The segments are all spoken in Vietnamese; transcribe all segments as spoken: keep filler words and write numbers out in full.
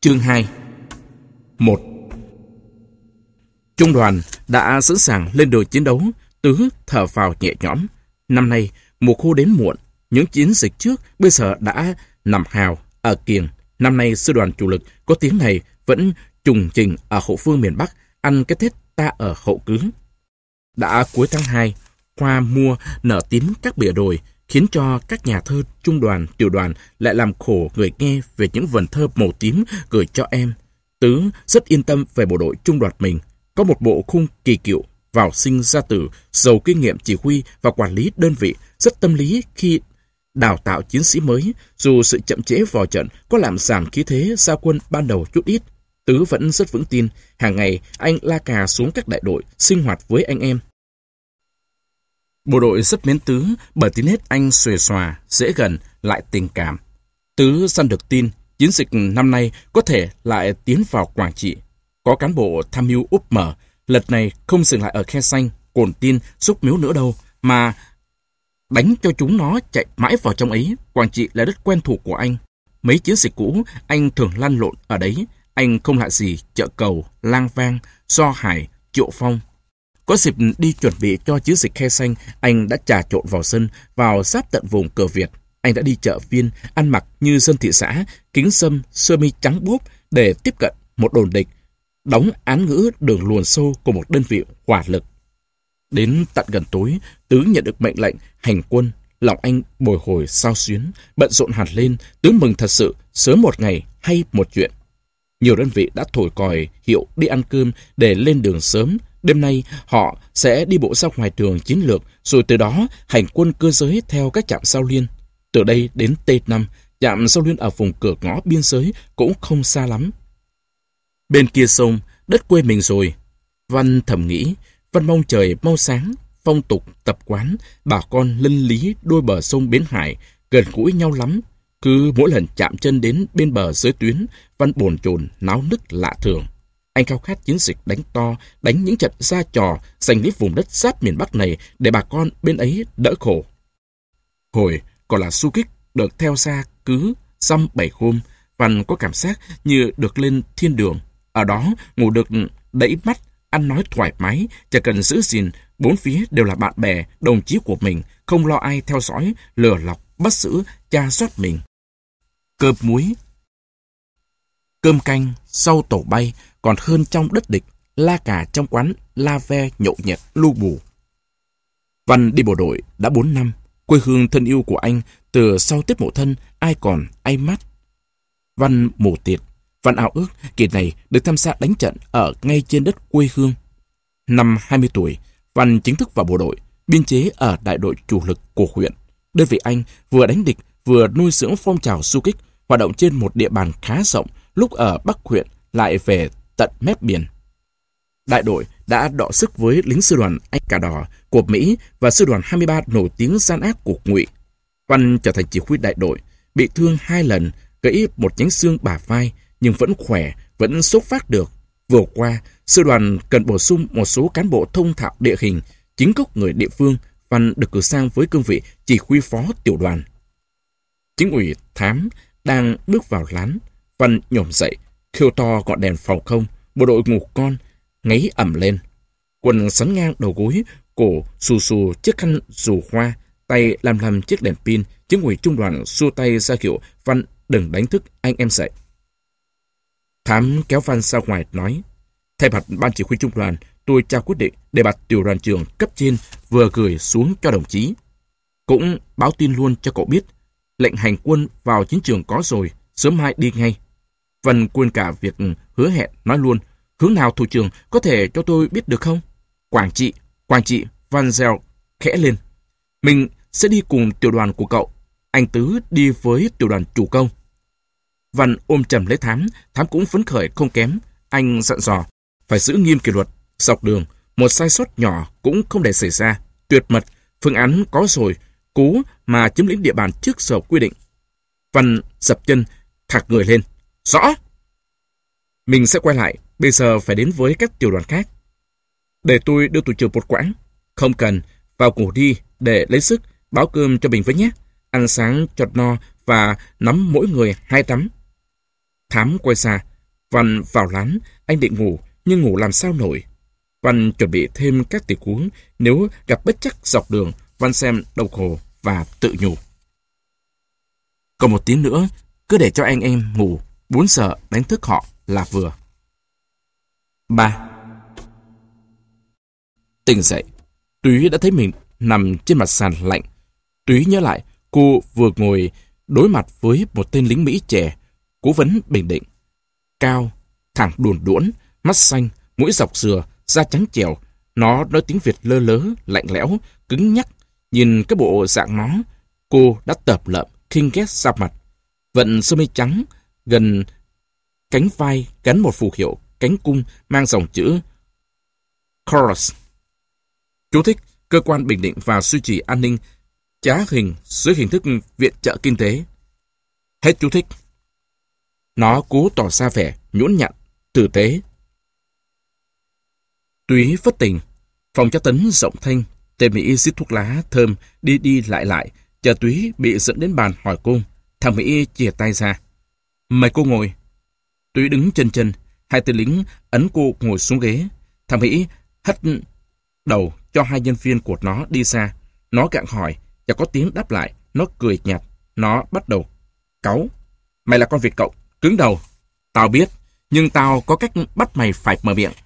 Chương hai. một. Trung đoàn đã sẵn sàng lên đường chiến đấu. Tứ thở phào nhẹ nhõm. Năm nay, mùa khô đến muộn. Những chiến dịch trước bây giờ đã nằm hào ở kiềng. Năm nay, sư đoàn chủ lực có tiếng này vẫn trùng trình ở hậu phương miền Bắc, ăn cái Tết ta ở hậu cứ. Đã cuối tháng hai, hoa mua nở tím các bìa đồi, khiến cho các nhà thơ trung đoàn, tiểu đoàn lại làm khổ người nghe về những vần thơ màu tím gửi cho em. Tứ rất yên tâm về bộ đội trung đoàn mình. Có một bộ khung kỳ cựu, vào sinh ra tử, giàu kinh nghiệm chỉ huy và quản lý đơn vị, rất tâm lý khi đào tạo chiến sĩ mới. Dù sự chậm trễ vào trận có làm giảm khí thế ra quân ban đầu chút ít, Tứ vẫn rất vững tin. Hàng ngày anh la cà xuống các đại đội sinh hoạt với anh em. Bộ đội rất mến Tứ bởi tính nết anh xuề xòa, dễ gần, lại tình cảm. Tứ săn được tin chiến dịch năm nay có thể lại tiến vào Quảng Trị. Có cán bộ tham mưu úp mở, lần này không dừng lại ở Khe Xanh, Cồn Tin, Xúc Miếu nữa đâu, mà đánh cho chúng nó chạy mãi vào trong ấy. Quảng Trị là đất quen thuộc của anh. Mấy chiến dịch cũ anh thường lăn lộn ở đấy. Anh không lạ gì Chợ Cầu, Lang Vang, Do Hải, Triệu Phong. Có dịp đi chuẩn bị cho chiến dịch Khe Xanh, anh đã trà trộn vào sân, vào giáp tận vùng cờ Việt. Anh đã đi chợ phiên, ăn mặc như dân thị xã, kính sâm, sơ mi trắng bốp để tiếp cận một đồn địch, đóng án ngữ đường luồn sâu của một đơn vị hỏa lực. Đến tận gần tối, Tứ nhận được mệnh lệnh hành quân. Lòng anh bồi hồi xao xuyến, bận rộn hẳn lên. Tứ mừng thật sự, sớm một ngày hay một chuyện. Nhiều đơn vị đã thổi còi hiệu đi ăn cơm để lên đường sớm. Đêm nay họ sẽ đi bộ ra ngoài trường chiến lược, rồi từ đó hành quân cơ giới theo các trạm giao liên. Từ đây đến T năm, trạm giao liên ở vùng cửa ngõ biên giới cũng không xa lắm. Bên kia sông, đất quê mình rồi. Văn thầm nghĩ, Văn mong trời mau sáng. Phong tục, tập quán, bà con lân lý đôi bờ sông Bến Hải gần gũi nhau lắm. Cứ mỗi lần chạm chân đến bên bờ giới tuyến, Văn bồn chồn náo nức lạ thường. Anh khao khát chiến dịch đánh to, đánh những trận ra trò, giành lấy vùng đất giáp miền Bắc này để bà con bên ấy đỡ khổ. Hồi còn là du kích được theo xa cứ dăm bảy hôm, Văn có cảm giác như được lên thiên đường. Ở đó ngủ được đẫy mắt, ăn nói thoải mái, chẳng cần giữ gìn, bốn phía đều là bạn bè, đồng chí của mình, không lo ai theo dõi, lừa lọc, bắt giữ, tra soát mình. Cơm muối, cơm canh, rau tổ bay còn hơn trong đất địch, la cà trong quán la ve nhậu nhẹt lu bù. Văn đi bộ đội đã bốn năm, quê hương thân yêu của anh từ sau Tết Mậu Thân ai còn ai mắt. Văn mù tiệt, Văn ao ước kỳ này được tham gia đánh trận ở ngay trên đất quê hương. Năm hai mươi tuổi, Văn chính thức vào bộ đội, biên chế ở đại đội chủ lực của huyện. Đơn vị anh vừa đánh địch vừa nuôi dưỡng phong trào du kích, hoạt động trên một địa bàn khá rộng, lúc ở Bắc huyện lại về tận mép biển. Đại đội đã đọ sức với lính sư đoàn Anh Cà Đỏ của Mỹ và sư đoàn hai mươi ba nổi tiếng gian ác của Ngụy. Văn trở thành chỉ huy đại đội, bị thương hai lần, gãy một nhánh xương bả vai, nhưng vẫn khỏe, vẫn xốc phát được. Vừa qua, sư đoàn cần bổ sung một số cán bộ thông thạo địa hình, chính gốc người địa phương. Văn được cử sang với cương vị chỉ huy phó tiểu đoàn. Chính ủy thám đang bước vào lán. Văn nhổm dậy, khiêu to ngọn đèn phòng không. Bộ đội ngủ con, ngáy ẩm lên. Quần sắn ngang đầu gối, cổ xù xù chiếc khăn dù hoa, tay làm làm chiếc đèn pin. Chính ủy trung đoàn xua tay ra hiệu Văn đừng đánh thức anh em dậy. Thám kéo Văn ra ngoài nói, thay mặt ban chỉ huy trung đoàn, tôi trao quyết định để bạt tiểu đoàn trưởng cấp trên vừa gửi xuống cho đồng chí. Cũng báo tin luôn cho cậu biết, lệnh hành quân vào chiến trường có rồi, sớm mai đi ngay. Văn quên cả việc hứa hẹn, nói luôn, hướng nào thủ trưởng có thể cho tôi biết được không? Quảng Trị, Quảng Trị, Văn reo khẽ lên. Mình sẽ đi cùng tiểu đoàn của cậu, anh Tứ đi với tiểu đoàn chủ công. Văn ôm chầm lấy Thám, Thám cũng phấn khởi không kém. Anh dặn dò, phải giữ nghiêm kỷ luật, dọc đường, một sai sót nhỏ cũng không để xảy ra. Tuyệt mật, phương án có rồi, cố mà chiếm lĩnh địa bàn trước giờ quy định. Văn dập chân, thạc người lên. Rõ! Mình sẽ quay lại, bây giờ phải đến với các tiểu đoàn khác. Để tôi đưa tụi trưởng một quãng. Không cần, vào ngủ đi để lấy sức, báo cơm cho mình với nhé. Ăn sáng cho no và nắm mỗi người hai tắm. Thám quay ra, Văn vào lán, anh định ngủ, nhưng ngủ làm sao nổi. Văn chuẩn bị thêm các tình huống nếu gặp bất trắc dọc đường. Văn xem đồng hồ và tự nhủ. Còn một tiếng nữa, cứ để cho anh em ngủ, bốn giờ đánh thức họ là vừa. ba. Tỉnh dậy, Túy đã thấy mình nằm trên mặt sàn lạnh. Túy nhớ lại, cô vừa ngồi đối mặt với một tên lính Mỹ trẻ, cố vấn bình định. Cao, thẳng đùn đuỗn, mắt xanh, mũi dọc dừa, da trắng trẻo. Nó nói tiếng Việt lơ lớ, lạnh lẽo, cứng nhắc. Nhìn cái bộ dạng nó, cô đã tợp lợm, khinh ghét ra mặt. Vận sơ mi trắng, gần cánh vai gắn một phù hiệu cánh cung mang dòng chữ Chorus. Chú thích: cơ quan bình định và duy trì an ninh trá hình dưới hình thức viện trợ kinh tế. Hết chú thích. Nó cố tỏ ra vẻ nhũn nhặn, tử tế. Túy phất tỉnh. Phòng tra tấn rộng thanh. Tên Mỹ rít thuốc lá thơm đi đi lại lại, chờ Túy bị dẫn đến bàn hỏi cung. Thằng Mỹ chìa tay ra. Mời cô ngồi. Túy đứng chân chân. Hai tên lính ấn cô ngồi xuống ghế. Thằng Mỹ hất đầu cho hai nhân viên của nó đi xa. Nó gặng hỏi, và có tiếng đáp lại. Nó cười nhạt. Nó bắt đầu cáu. Mày là con Việt Cộng, cứng đầu. Tao biết, nhưng tao có cách bắt mày phải mở miệng.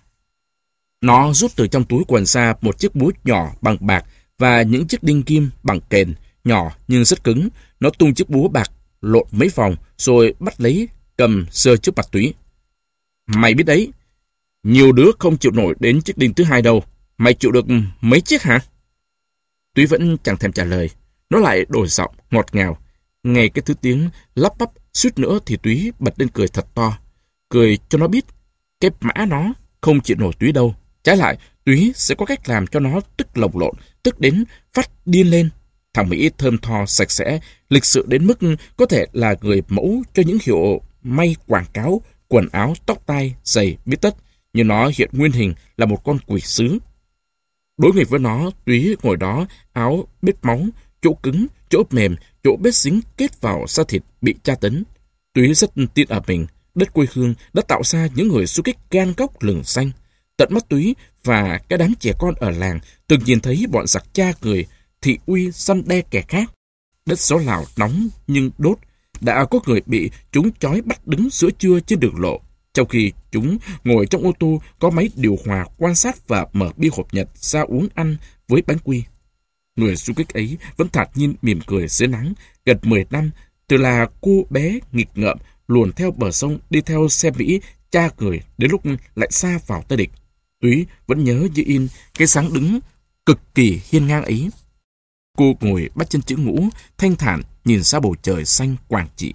Nó rút từ trong túi quần ra một chiếc búa nhỏ bằng bạc và những chiếc đinh kim bằng kềm, nhỏ nhưng rất cứng. Nó tung chiếc búa bạc lộn mấy vòng rồi bắt lấy cầm sơ trước mặt Túy. Mày biết đấy, nhiều đứa không chịu nổi đến chiếc đinh thứ hai đâu. Mày chịu được mấy chiếc hả? Túy vẫn chẳng thèm trả lời. Nó lại đổi giọng ngọt ngào. Nghe cái thứ tiếng lắp bắp suýt nữa thì Túy bật lên cười thật to. Cười cho nó biết cái mã nó không chịu nổi Túy đâu. Trái lại, Túy sẽ có cách làm cho nó tức lồng lộn, tức đến phát điên lên. Thằng Mỹ thơm tho, sạch sẽ, lịch sự đến mức có thể là người mẫu cho những hiệu may quảng cáo, quần áo, tóc tai, giày, bít tất. Nhưng nó hiện nguyên hình là một con quỷ sứ. Đối nghịch với nó, Túy ngồi đó, áo bết máu, chỗ cứng, chỗ mềm, chỗ bết dính kết vào da thịt bị tra tấn. Túy rất tin ở mình. Đất quê hương đã tạo ra những người du kích gan góc lừng xanh. Tận mắt Túy và cái đám trẻ con ở làng từng nhìn thấy bọn giặc cha người thị uy săn đe kẻ khác. Đất gió Lào nóng nhưng đốt. Đã có người bị chúng trói bắt đứng giữa trưa trên đường lộ, trong khi chúng ngồi trong ô tô có máy điều hòa quan sát và mở bia hộp Nhật ra uống ăn với bánh quy. Người du kích ấy vẫn thản nhiên mỉm cười dưới nắng. Gần mười năm, từ là cô bé nghịch ngợm luồn theo bờ sông đi theo xe Mỹ cha người đến lúc lại xa vào tay địch. Túy vẫn nhớ như in cái dáng đứng cực kỳ hiên ngang ấy. Cô ngồi bắt chân chữ ngũ, thanh thản nhìn ra bầu trời xanh quảng trị.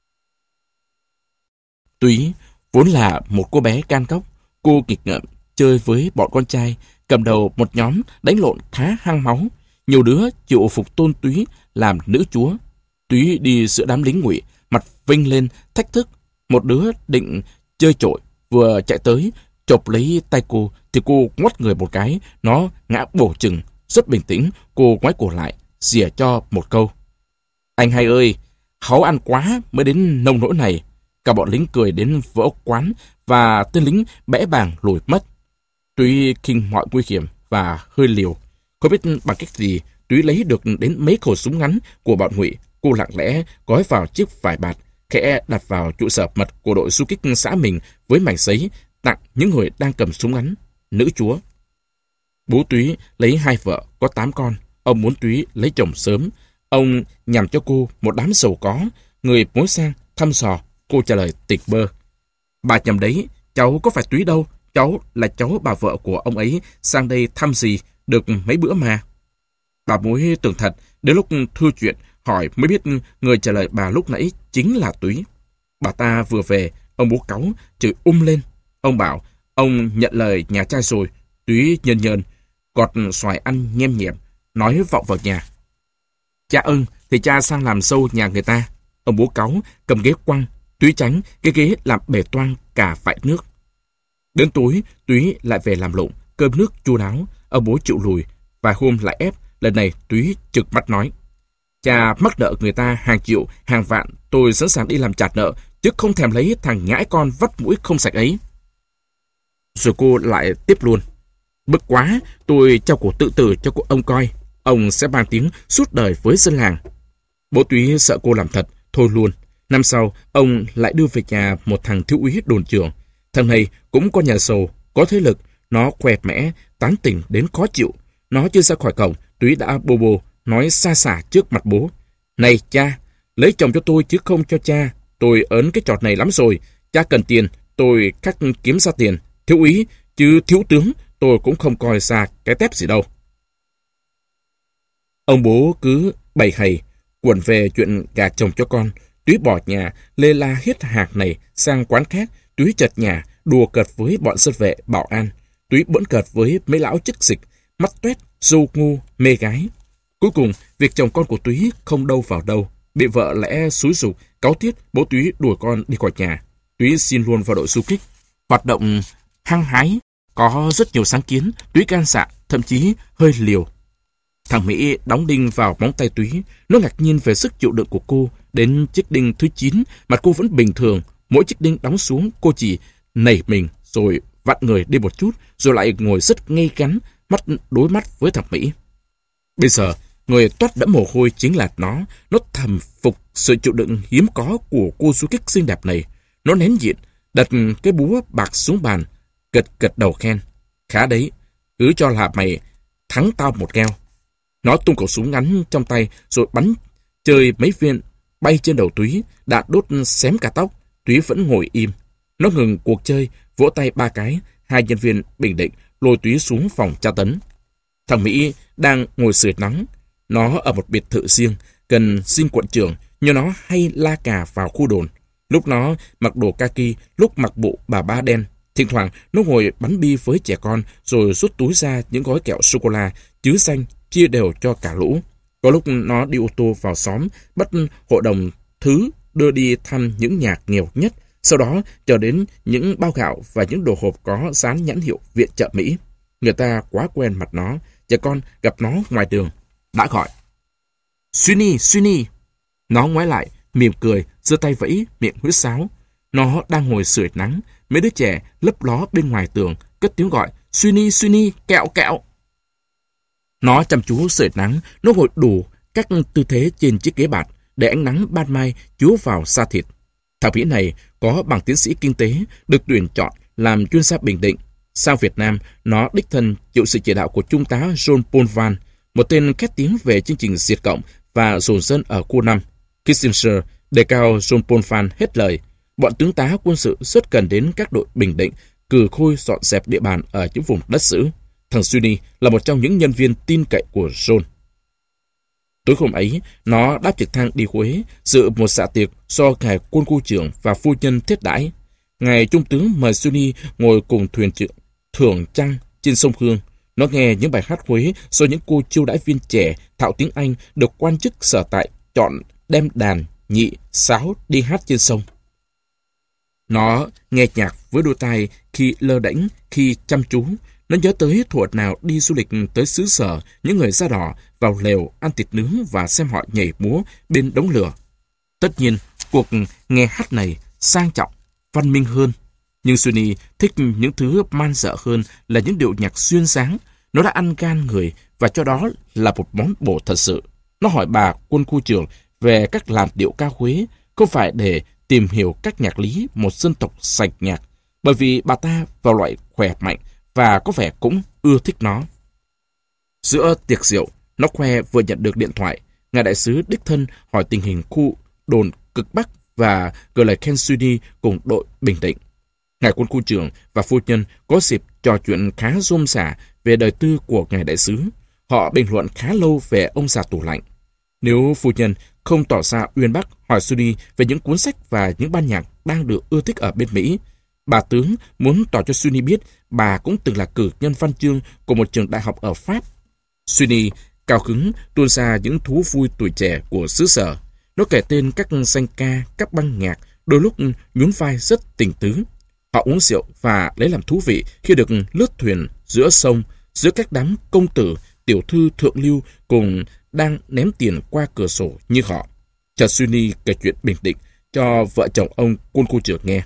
Túy vốn là một cô bé can cóc. Cô nghịch ngợm chơi với bọn con trai, cầm đầu một nhóm đánh lộn khá hăng máu. Nhiều đứa chịu phục tôn Túy làm nữ chúa. Túy đi giữa đám lính Ngụy, mặt vinh lên thách thức. Một đứa định chơi trội, vừa chạy tới chộp lấy tay cô thì cô ngoắt người một cái, nó ngã bổ chừng. Rất bình tĩnh, cô ngoái cổ lại, xỉa cho một câu. Anh hai ơi, háu ăn quá mới đến nông nỗi này. Cả bọn lính cười đến vỡ quán và tên lính bẽ bàng lùi mất. Túy khinh mọi nguy hiểm và hơi liều. Không biết bằng cách gì Túy lấy được đến mấy khẩu súng ngắn của bọn Ngụy. Cô lặng lẽ gói vào chiếc vải bạt, khẽ đặt vào trụ sở mật của đội du kích xã mình với mảnh giấy tặng những người đang cầm súng ngắn. Nữ chúa. Bố Túy lấy hai vợ, có tám con. Ông muốn Túy lấy chồng sớm. Ông nhằm cho cô một đám giàu có. Người mối sang thăm dò. Cô trả lời tịch bơ. Bà nhầm đấy, cháu có phải Túy đâu. Cháu là cháu bà vợ của ông ấy sang đây thăm gì được mấy bữa mà. Bà mối tưởng thật, đến lúc thư chuyện hỏi mới biết người trả lời bà lúc nãy chính là Túy. Bà ta vừa về, ông bố cáu, chửi um lên. Ông bảo, ông nhận lời nhà trai rồi. Túy nhơn nhơn, gọt xoài ăn nhem nhẹm, nói vọng vào nhà. Cha ơn, thì cha sang làm dâu nhà người ta. Ông bố cáu, cầm ghế quăng. Túy tránh, cái ghế làm bể toang cả vại nước. Đến tối, Túy lại về làm lụng, cơm nước chu đáo. Ông bố chịu lùi, vài hôm lại ép. Lần này Túy trực mắt nói. Cha mắc nợ người ta hàng triệu, hàng vạn, tôi sẵn sàng đi làm trả nợ, chứ không thèm lấy thằng nhãi con vắt mũi không sạch ấy. Rồi cô lại tiếp luôn. Bực quá, tôi trao cổ tự tử cho cô ông coi. Ông sẽ mang tiếng suốt đời với dân làng. Bố Túy sợ cô làm thật, thôi luôn. Năm sau, ông lại đưa về nhà một thằng thiếu úy đồn trưởng. Thằng này cũng có nhà giàu, có thế lực. Nó khoe mẽ, tán tỉnh đến khó chịu. Nó chưa ra khỏi cổng, Túy đã bô bô, nói xa xả trước mặt bố. Này cha, lấy chồng cho tôi chứ không cho cha. Tôi ớn cái trọt này lắm rồi. Cha cần tiền, tôi khắc kiếm ra tiền. Thiếu úy, chứ thiếu tướng, tôi cũng không coi ra cái tép gì đâu. Ông bố cứ bày hầy, cuộn về chuyện gà chồng cho con. Túy bỏ nhà, lê la hết hạc này sang quán khác. Túy chật nhà, đùa cợt với bọn dân vệ, bảo an. Túy bỡn cợt với mấy lão chức dịch, mắt toét, râu ngu, mê gái. Cuối cùng, việc chồng con của Túy không đâu vào đâu. Bị vợ lẽ xúi giục, cáu tiết, bố Túy đuổi con đi khỏi nhà. Túy xin luôn vào đội du kích. Hoạt động hăng hái, có rất nhiều sáng kiến. Túy gan dạ, thậm chí hơi liều. Thằng Mỹ đóng đinh vào móng tay Túy. Nó ngạc nhiên về sức chịu đựng của cô. Đến chiếc đinh thứ chín, mặt cô vẫn bình thường. Mỗi chiếc đinh đóng xuống, cô chỉ nảy mình, rồi vặn người đi một chút, rồi lại ngồi rất ngay ngắn, mắt đối mắt với thằng Mỹ. Bây giờ, người toát đẫm mồ hôi chính là nó. Nó thầm phục sự chịu đựng hiếm có của cô du kích xinh đẹp này. Nó nén nhịn, đặt cái búa bạc xuống bàn, gật gật đầu khen. Khá đấy, cứ cho là mày thắng tao một keo. Nó tung khẩu súng ngắn trong tay rồi bắn chơi mấy viên bay trên đầu Túy, đạn đốt xém cả tóc. Túy vẫn ngồi im. Nó ngừng cuộc chơi, vỗ tay ba cái. Hai nhân viên bình định lôi Túy xuống phòng tra tấn. Thằng Mỹ đang ngồi sưởi nắng. Nó ở một biệt thự riêng gần dinh quận trưởng, nhưng nó hay la cà vào khu đồn. Lúc nó mặc đồ kaki, lúc mặc bộ bà ba đen. Thỉnh thoảng nó ngồi bắn bi với trẻ con, rồi rút túi ra những gói kẹo sô-cô-la chứ xanh chia đều cho cả lũ. Có lúc nó đi ô tô vào xóm, bắt hội đồng thứ đưa đi thăm những nhà nghèo nhất, sau đó chờ đến những bao gạo và những đồ hộp có dán nhãn hiệu viện trợ Mỹ. Người ta quá quen mặt nó, trẻ con gặp nó ngoài đường đã gọi Sweeney, Sweeney. Nó ngoái lại, mỉm cười, giơ tay vẫy, miệng huýt sáo. Nó đang ngồi sưởi nắng, mấy đứa trẻ lấp ló bên ngoài tường cất tiếng gọi Sweeney, Sweeney, kẹo kẹo. Nó chăm chú sưởi nắng, nó ngồi đủ các tư thế trên chiếc ghế bạt để ánh nắng ban mai chiếu vào da thịt. Thằng Mỹ này có bằng tiến sĩ kinh tế, được tuyển chọn làm chuyên gia bình định. Sang Việt Nam, nó đích thân chịu sự chỉ đạo của Trung tá John Paul Van, một tên khét tiếng về chương trình diệt cộng và dồn dân ở khu năm. Kissinger đề cao John Paul Van hết lời. Bọn tướng tá quân sự rất cần đến các đội bình định, cừ khôi dọn dẹp địa bàn ở những vùng đất giữ. Thằng Sweeney là một trong những nhân viên tin cậy của John. Tối hôm ấy, nó đáp trực thăng đi Huế, dự một dạ tiệc do ngài quân khu trưởng và phu nhân thiết đãi. Ngài trung tướng mời Sweeney ngồi cùng thuyền trưởng thưởng trăng trên sông Hương. Nó nghe những bài hát Huế do những cô chiêu đãi viên trẻ thạo tiếng Anh được quan chức sở tại chọn đem đàn, nhị, sáo đi hát trên sông. Nó nghe nhạc với đôi tai khi lơ đễnh, khi chăm chú. Nó nhớ tới thuở nào đi du lịch tới xứ sở, những người da đỏ vào lều ăn thịt nướng và xem họ nhảy múa bên đống lửa. Tất nhiên, cuộc nghe hát này sang trọng, văn minh hơn. Nhưng Sweeney thích những thứ man dợ hơn là những điệu nhạc xuyên sáng. Nó đã ăn gan người và cho đó là một món bổ thật sự. Nó hỏi bà quân khu trưởng về các làn điệu ca Huế, không phải để tìm hiểu các nhạc lý một dân tộc sạch nhạc, bởi vì bà ta vào loại khỏe mạnh và có vẻ cũng ưa thích nó. Giữa tiệc rượu, nó khoe vừa nhận được điện thoại. Ngài đại sứ đích thân hỏi tình hình khu đồn cực Bắc và gửi lời khen Sweeney cùng đội bình định. Ngài quân khu trưởng và phu nhân có dịp trò chuyện khá rôm rả về đời tư của ngài đại sứ. Họ bình luận khá lâu về ông già tủ lạnh. Nếu phu nhân không tỏ ra uyên bác hỏi Sweeney về những cuốn sách và những ban nhạc đang được ưa thích ở bên Mỹ, bà tướng muốn tỏ cho Sweeney biết bà cũng từng là cử nhân văn chương của một trường đại học ở Pháp. Sweeney cao hứng tuôn ra những thú vui tuổi trẻ của xứ sở. Nó kể tên các danh ca, các băng nhạc, đôi lúc nhún vai rất tình tứ. Họ uống rượu và lấy làm thú vị khi được lướt thuyền giữa sông, giữa các đám công tử, tiểu thư thượng lưu cùng đang ném tiền qua cửa sổ như họ. Chợt Sweeney kể chuyện bình định, cho vợ chồng ông quân khu trưởng nghe.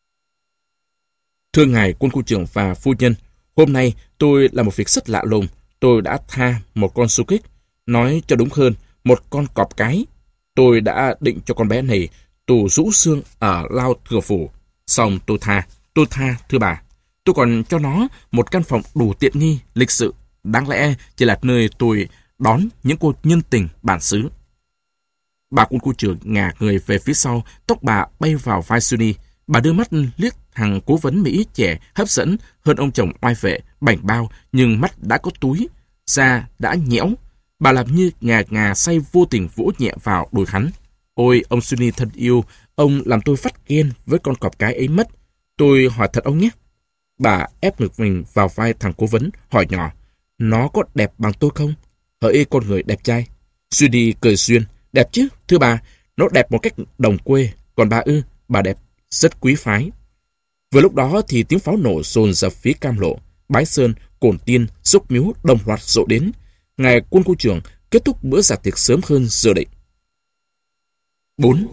Thưa ngài quân khu trưởng và phu nhân, hôm nay tôi làm một việc rất lạ lùng. Tôi đã tha một con su kích, nói cho đúng hơn, một con cọp cái. Tôi đã định cho con bé này tù rũ xương ở Lao Thừa Phủ. Xong tôi tha, tôi tha, thưa bà. Tôi còn cho nó một căn phòng đủ tiện nghi, lịch sự. Đáng lẽ chỉ là nơi tôi đón những cô nhân tình bản xứ. Bà quân khu trưởng ngả người về phía sau, tóc bà bay vào vai Sunny. Bà đưa mắt liếc thằng cố vấn Mỹ trẻ hấp dẫn hơn ông chồng oai vệ, bảnh bao, nhưng mắt đã có túi, da đã nhẽo. Bà làm như ngà ngà say vô tình vỗ nhẹ vào đùi hắn. Ôi, ông Sunny thân yêu, ông làm tôi phát ghen với con cọp cái ấy mất. Tôi hỏi thật ông nhé. Bà ép ngực mình vào vai thằng cố vấn, hỏi nhỏ, nó có đẹp bằng tôi không? Hỡi con người đẹp trai. Sunny cười xuyên, đẹp chứ, thưa bà, nó đẹp một cách đồng quê, còn bà ư, bà đẹp, rất quý phái. Vừa lúc đó thì tiếng pháo nổ dồn dập phía Cam Lộ, Bái Sơn, Cổn Tiên, Xúc Miếu đồng loạt rộ đến. Ngài quân khu trưởng kết thúc bữa dạ tiệc sớm hơn dự định. bốn.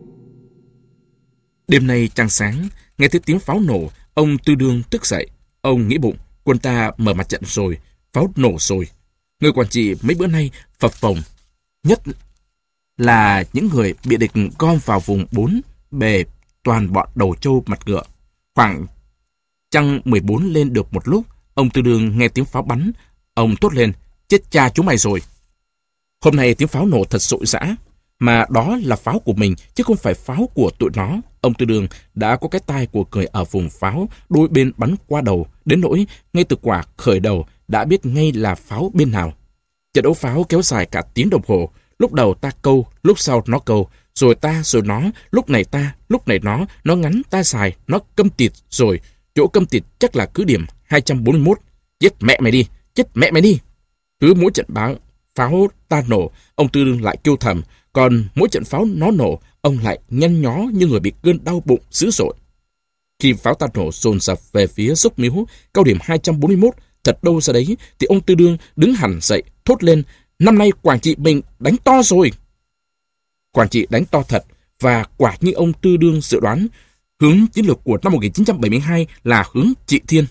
Đêm nay trăng sáng, nghe thấy tiếng pháo nổ, ông Tư Đương tức dậy. Ông nghĩ bụng, quân ta mở mặt trận rồi, pháo nổ rồi. Người quản trị mấy bữa nay phập phồng, nhất là những người bị địch gom vào vùng bốn bề toàn bọn đầu trâu mặt ngựa. Khoảng trăng mười bốn lên được một lúc, ông Tư Đương nghe tiếng pháo bắn, ông thốt lên, chết cha chúng mày rồi. Hôm nay tiếng pháo nổ thật rội rã, mà đó là pháo của mình chứ không phải pháo của tụi nó. Ông Tư Đương đã có cái tai của người ở vùng pháo, đôi bên bắn qua đầu, đến nỗi ngay từ quả khởi đầu đã biết ngay là pháo bên nào. Trận đấu pháo kéo dài cả tiếng đồng hồ, lúc đầu ta câu, lúc sau nó câu, rồi ta rồi nó, lúc này ta, lúc này nó, nó ngắn ta dài, nó câm tịt rồi, chỗ câm tịt chắc là cứ điểm hai trăm bốn mươi mốt. Chết mẹ mày đi, chết mẹ mày đi. Cứ mỗi trận báo pháo ta nổ, ông Tư Đương lại kêu thầm, còn mỗi trận pháo nó nổ, ông lại nhăn nhó như người bị cơn đau bụng dữ dội. Khi pháo ta nổ dồn dập về phía Xúc Miếu, cao điểm hai trăm bốn mươi mốt, thật đâu ra đấy, thì ông Tư Đương đứng hẳn dậy, thốt lên, năm nay Quảng Trị mình đánh to rồi. Quảng Trị đánh to thật, và quả như ông Tư Đương dự đoán, hướng chiến lược của năm một nghìn chín trăm bảy mươi hai là hướng trị thiên.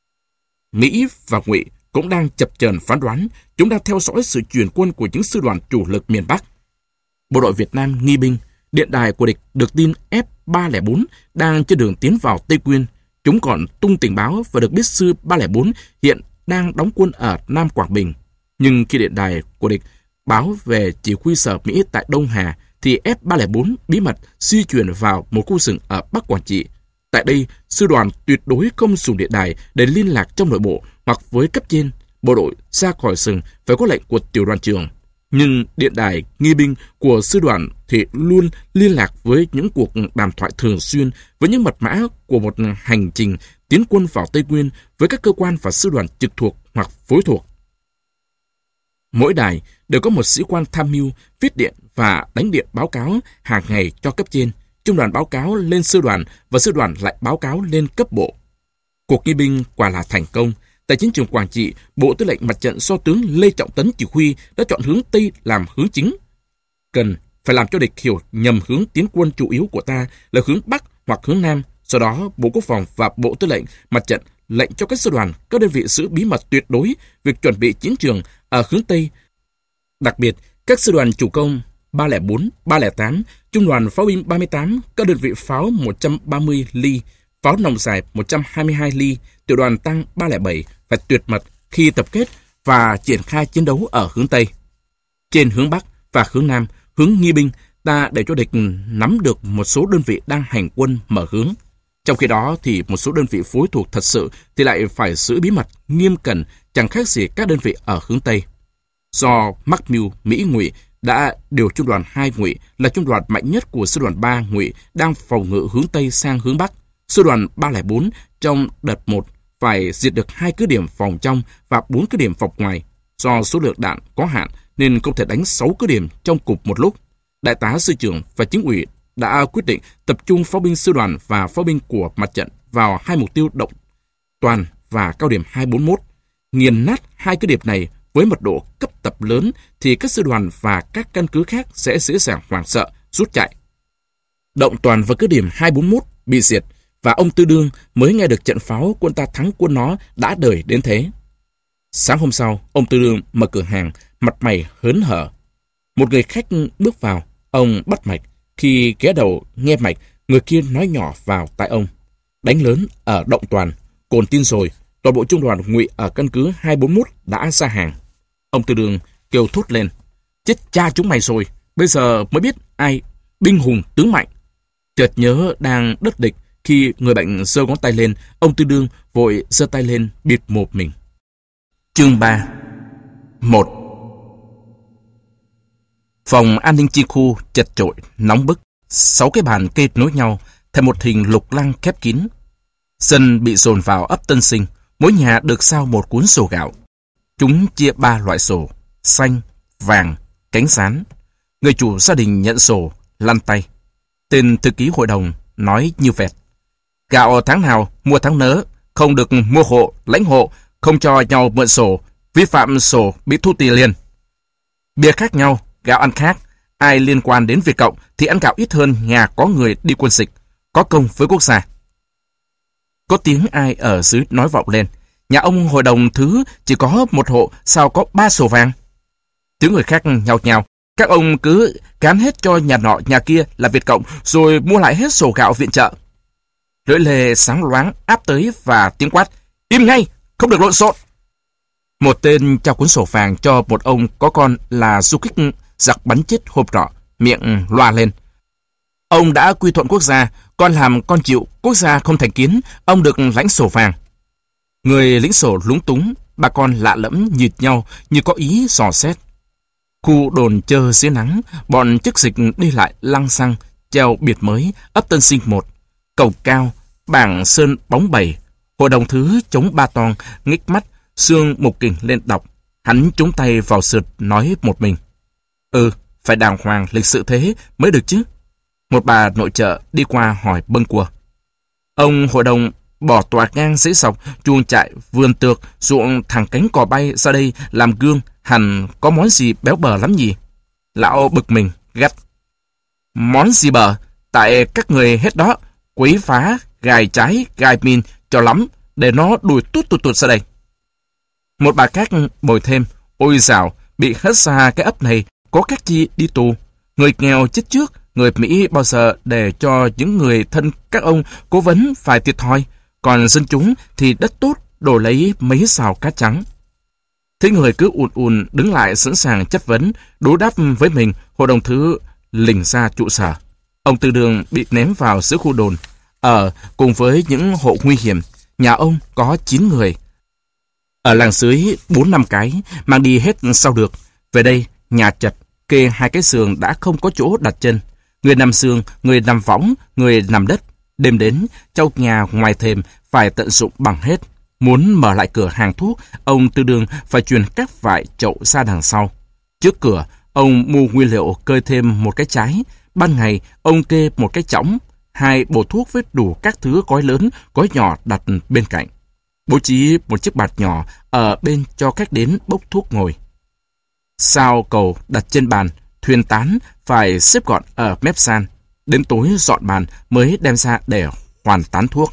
Mỹ và Ngụy cũng đang chập chờn phán đoán, chúng đang theo dõi sự chuyển quân của những sư đoàn chủ lực miền Bắc. Bộ đội Việt Nam nghi binh, điện đài của địch được tin F ba không bốn đang trên đường tiến vào Tây Quyên. Chúng còn tung tình báo và được biết sư ba không bốn hiện đang đóng quân ở Nam Quảng Bình. Nhưng khi điện đài của địch báo về chỉ huy sở Mỹ tại Đông Hà, thì F ba không bốn bí mật di chuyển vào một khu rừng ở Bắc Quảng Trị. Tại đây, sư đoàn tuyệt đối không dùng điện đài để liên lạc trong nội bộ hoặc với cấp trên. Bộ đội ra khỏi rừng phải có lệnh của tiểu đoàn trưởng. Nhưng điện đài nghi binh của sư đoàn thì luôn liên lạc với những cuộc đàm thoại thường xuyên với những mật mã của một hành trình tiến quân vào Tây Nguyên với các cơ quan và sư đoàn trực thuộc hoặc phối thuộc. Mỗi đài đều có một sĩ quan tham mưu viết điện và đánh điện báo cáo hàng ngày cho cấp trên. Trung đoàn báo cáo lên sư đoàn và sư đoàn lại báo cáo lên cấp bộ. Cuộc nghi binh quả là thành công. Tại chiến trường Quảng Trị, Bộ Tư lệnh Mặt trận do tướng Lê Trọng Tấn chỉ huy đã chọn hướng Tây làm hướng chính. Cần phải làm cho địch hiểu nhầm hướng tiến quân chủ yếu của ta là hướng Bắc hoặc hướng Nam. Do đó, Bộ Quốc phòng và Bộ Tư lệnh Mặt trận lệnh cho các sư đoàn, các đơn vị giữ bí mật tuyệt đối việc chuẩn bị chiến trường ở hướng Tây. Đặc biệt, các sư đoàn chủ công ba không bốn, ba không tám, Trung đoàn pháo binh ba mươi tám, các đơn vị pháo một trăm ba mươi ly, pháo nòng dài một trăm hai mươi hai ly, tiểu đoàn tăng ba không bảy phải tuyệt mật khi tập kết và triển khai chiến đấu ở hướng Tây. Trên hướng Bắc và hướng Nam, hướng nghi binh, ta để cho địch nắm được một số đơn vị đang hành quân mở hướng. Trong khi đó thì một số đơn vị phối thuộc thật sự thì lại phải giữ bí mật nghiêm cẩn, chẳng khác gì các đơn vị ở hướng Tây. Do mắc mưu Mỹ Ngụy đã điều trung đoàn hai Ngụy là trung đoàn mạnh nhất của sư đoàn ba Ngụy đang phòng ngự hướng Tây sang hướng Bắc. Sư đoàn ba không bốn trong đợt một phải diệt được hai cứ điểm phòng trong và bốn cứ điểm phòng ngoài. Do số lượng đạn có hạn nên không thể đánh sáu cứ điểm trong cùng một lúc. Đại tá sư trưởng và chính ủy đã quyết định tập trung pháo binh sư đoàn và pháo binh của mặt trận vào hai mục tiêu động toàn và cao điểm hai bốn mốt. Nghiền nát hai cứ điểm này với mật độ cấp tập lớn thì các sư đoàn và các căn cứ khác sẽ dễ dàng hoảng sợ, rút chạy. Động Toàn và cứ điểm hai bốn mốt bị diệt, và ông Tư Đương mới nghe được trận pháo quân ta thắng quân nó đã đời đến thế. Sáng hôm sau, ông Tư Đương mở cửa hàng, mặt mày hớn hở. Một người khách bước vào, ông bắt mạch. Khi ghé đầu nghe mạch, người kia nói nhỏ vào tai ông: đánh lớn ở Động Toàn, cồn tin rồi, toàn bộ trung đoàn Ngụy ở căn cứ hai bốn mốt đã ra hàng. Ông Tư Đương kêu thốt lên: chết cha chúng mày rồi, bây giờ mới biết ai binh hùng tướng mạnh. Chợt nhớ đang đất địch, khi người bệnh giơ ngón tay lên, ông Tư Đương vội giơ tay lên bịt mồm mình. Chương ba. một. Phòng an ninh chi khu chật chội, nóng bức. Sáu cái bàn kê nối nhau thành một hình lục lăng khép kín. Dân bị dồn vào ấp Tân Sinh, mỗi nhà được sao một cuốn sổ gạo. Chúng chia ba loại sổ: xanh, vàng, cánh sán. Người chủ gia đình nhận sổ, lăn tay. Tên thư ký hội đồng nói như vẹt: gạo tháng nào mua tháng nớ, không được mua hộ, lãnh hộ, không cho nhau mượn sổ, vi phạm sổ bị thu tiền liền. Bia khác nhau, gạo ăn khác. Ai liên quan đến Việt Cộng thì ăn gạo ít hơn nhà có người đi quân dịch, có công với quốc gia. Có tiếng ai ở dưới nói vọng lên: nhà ông hội đồng thứ chỉ có một hộ, sao có ba sổ vàng? Tiếng người khác nhao nhao: các ông cứ cán hết cho nhà nọ nhà kia là Việt Cộng, rồi mua lại hết sổ gạo viện trợ. Lưỡi lê sáng loáng áp tới và tiếng quát: im ngay, không được lộn xộn. Một tên trao cuốn sổ vàng cho một ông có con là du kích giặc bắn chết hôm nọ, miệng loa lên: ông đã quy thuận quốc gia, con làm con chịu, quốc gia không thành kiến, ông được lãnh sổ vàng. Người lĩnh sổ lúng túng, ba con lạ lẫm nhịt nhau như có ý dò xét. Khu đồn chờ dưới nắng, bọn chức dịch đi lại lăng xăng, treo biệt mới, ấp Tân Sinh một, cầu cao, bảng sơn bóng bẩy. Hội đồng thứ chống ba toang, nghích mắt, xương mục kình lên đọc. Hắn trúng tay vào sượt nói một mình: ừ, phải đàng hoàng lịch sự thế mới được chứ. Một bà nội trợ đi qua hỏi bâng quơ: ông hội đồng bỏ tòa ngang dãy sọc, chuồng trại, vườn tược, ruộng thẳng cánh cò bay ra đây làm gương, hẳn có món gì béo bở lắm nhỉ? Lão bực mình gắt: món gì bở? Tại các người hết đó, quấy phá, gài trái, gài min cho lắm, để nó đùi tút tụt tụt ra đây. Một bà khác bồi thêm: ôi dào, bị hất xa cái ấp này, có các chi đi tù. Người nghèo chết trước, người Mỹ bao giờ để cho những người thân các ông cố vấn phải thiệt thòi, còn dân chúng thì đất tốt đổi lấy mấy xào cá trắng. Thế người cứ ùn ùn đứng lại sẵn sàng chất vấn, đối đáp với mình. Hội đồng thứ lình ra trụ sở. Ông Tư Đương bị ném vào giữa khu đồn, ở cùng với những hộ nguy hiểm. Nhà ông có chín người. Ở làng dưới bốn năm cái, mang đi hết sao được. Về đây, nhà chật, kê hai cái giường đã không có chỗ đặt chân. Người nằm giường, người nằm võng, người nằm đất. Đêm đến, trong nhà ngoài thềm phải tận dụng bằng hết. Muốn mở lại cửa hàng thuốc, ông Tư Đương phải truyền các vải chậu ra đằng sau. Trước cửa, ông mua nguyên liệu cơi thêm một cái trái. Ban ngày, ông kê một cái chõng, hai bộ thuốc với đủ các thứ gói lớn, gói nhỏ đặt bên cạnh. Bố trí một chiếc bạt nhỏ ở bên cho khách đến bốc thuốc ngồi. Sao cầu đặt trên bàn, thuyền tán phải xếp gọn ở mép san. Đến tối dọn bàn mới đem ra để hoàn tán thuốc.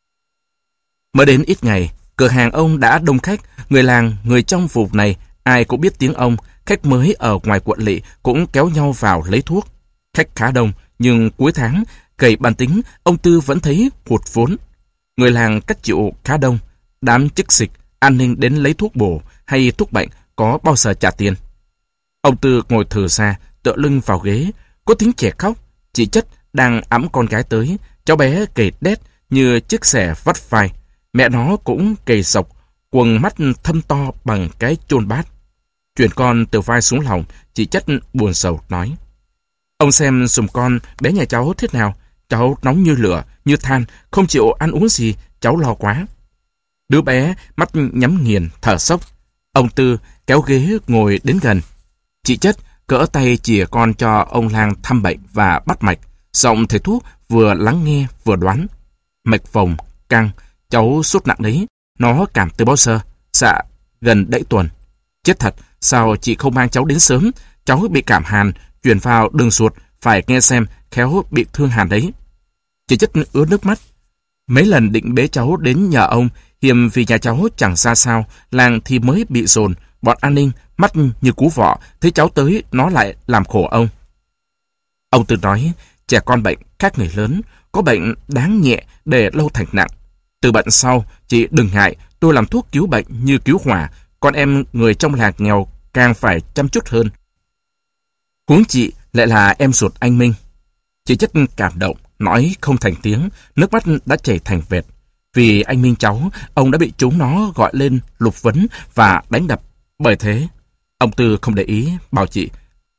Mới đến ít ngày, cửa hàng ông đã đông khách. Người làng, người trong vùng này, ai cũng biết tiếng ông. Khách mới ở ngoài quận lỵ cũng kéo nhau vào lấy thuốc. Khách khá đông, nhưng cuối tháng, cày bàn tính, ông Tư vẫn thấy hụt vốn. Người làng cắt chịu khá đông. Đám chức dịch, an ninh đến lấy thuốc bổ hay thuốc bệnh có bao giờ trả tiền. Ông Tư ngồi thừ ra, tựa lưng vào ghế. Có tiếng trẻ khóc. Chị Chất đang ẵm con gái tới. Cháu bé kề đét như chiếc xẻ vắt vai. Mẹ nó cũng kề sọc, quầng mắt thâm to bằng cái chôn bát. Chuyển con từ vai xuống lòng, chị Chất buồn sầu nói: ông xem giùm con bé nhà cháu thế nào. Cháu nóng như lửa, như than, không chịu ăn uống gì, cháu lo quá. Đứa bé mắt nhắm nghiền, thở sốc. Ông Tư kéo ghế ngồi đến gần. Chị Chất cỡ tay chìa con cho ông lang thăm bệnh và bắt mạch. Giọng thầy thuốc vừa lắng nghe vừa đoán. Mạch phồng, căng, cháu sốt nặng đấy. Nó cảm từ bao giờ? Dạ, gần đẫy tuần. Chết thật, sao chị không mang cháu đến sớm? Cháu bị cảm hàn, chuyển vào đường ruột, phải nghe xem khéo bị thương hàn đấy. Chị Chất ứa nước mắt. Mấy lần định bế cháu đến nhờ ông, hiềm vì nhà cháu chẳng ra sao, làng thì mới bị dồn, bọn an ninh mắt như cú vọ, thấy cháu tới nó lại làm khổ ông. Ông Tư nói, trẻ con bệnh khác người lớn, có bệnh đáng nhẹ để lâu thành nặng. Từ bệnh sau, chị đừng ngại, tôi làm thuốc cứu bệnh như cứu hỏa, con em người trong làng nghèo càng phải chăm chút hơn. Huống chị lại là em ruột anh Minh. Chị Chất cảm động, nói không thành tiếng, nước mắt đã chảy thành vệt. Vì anh Minh cháu, ông đã bị chúng nó gọi lên lục vấn và đánh đập. Bởi thế, ông Tư không để ý, bảo chị.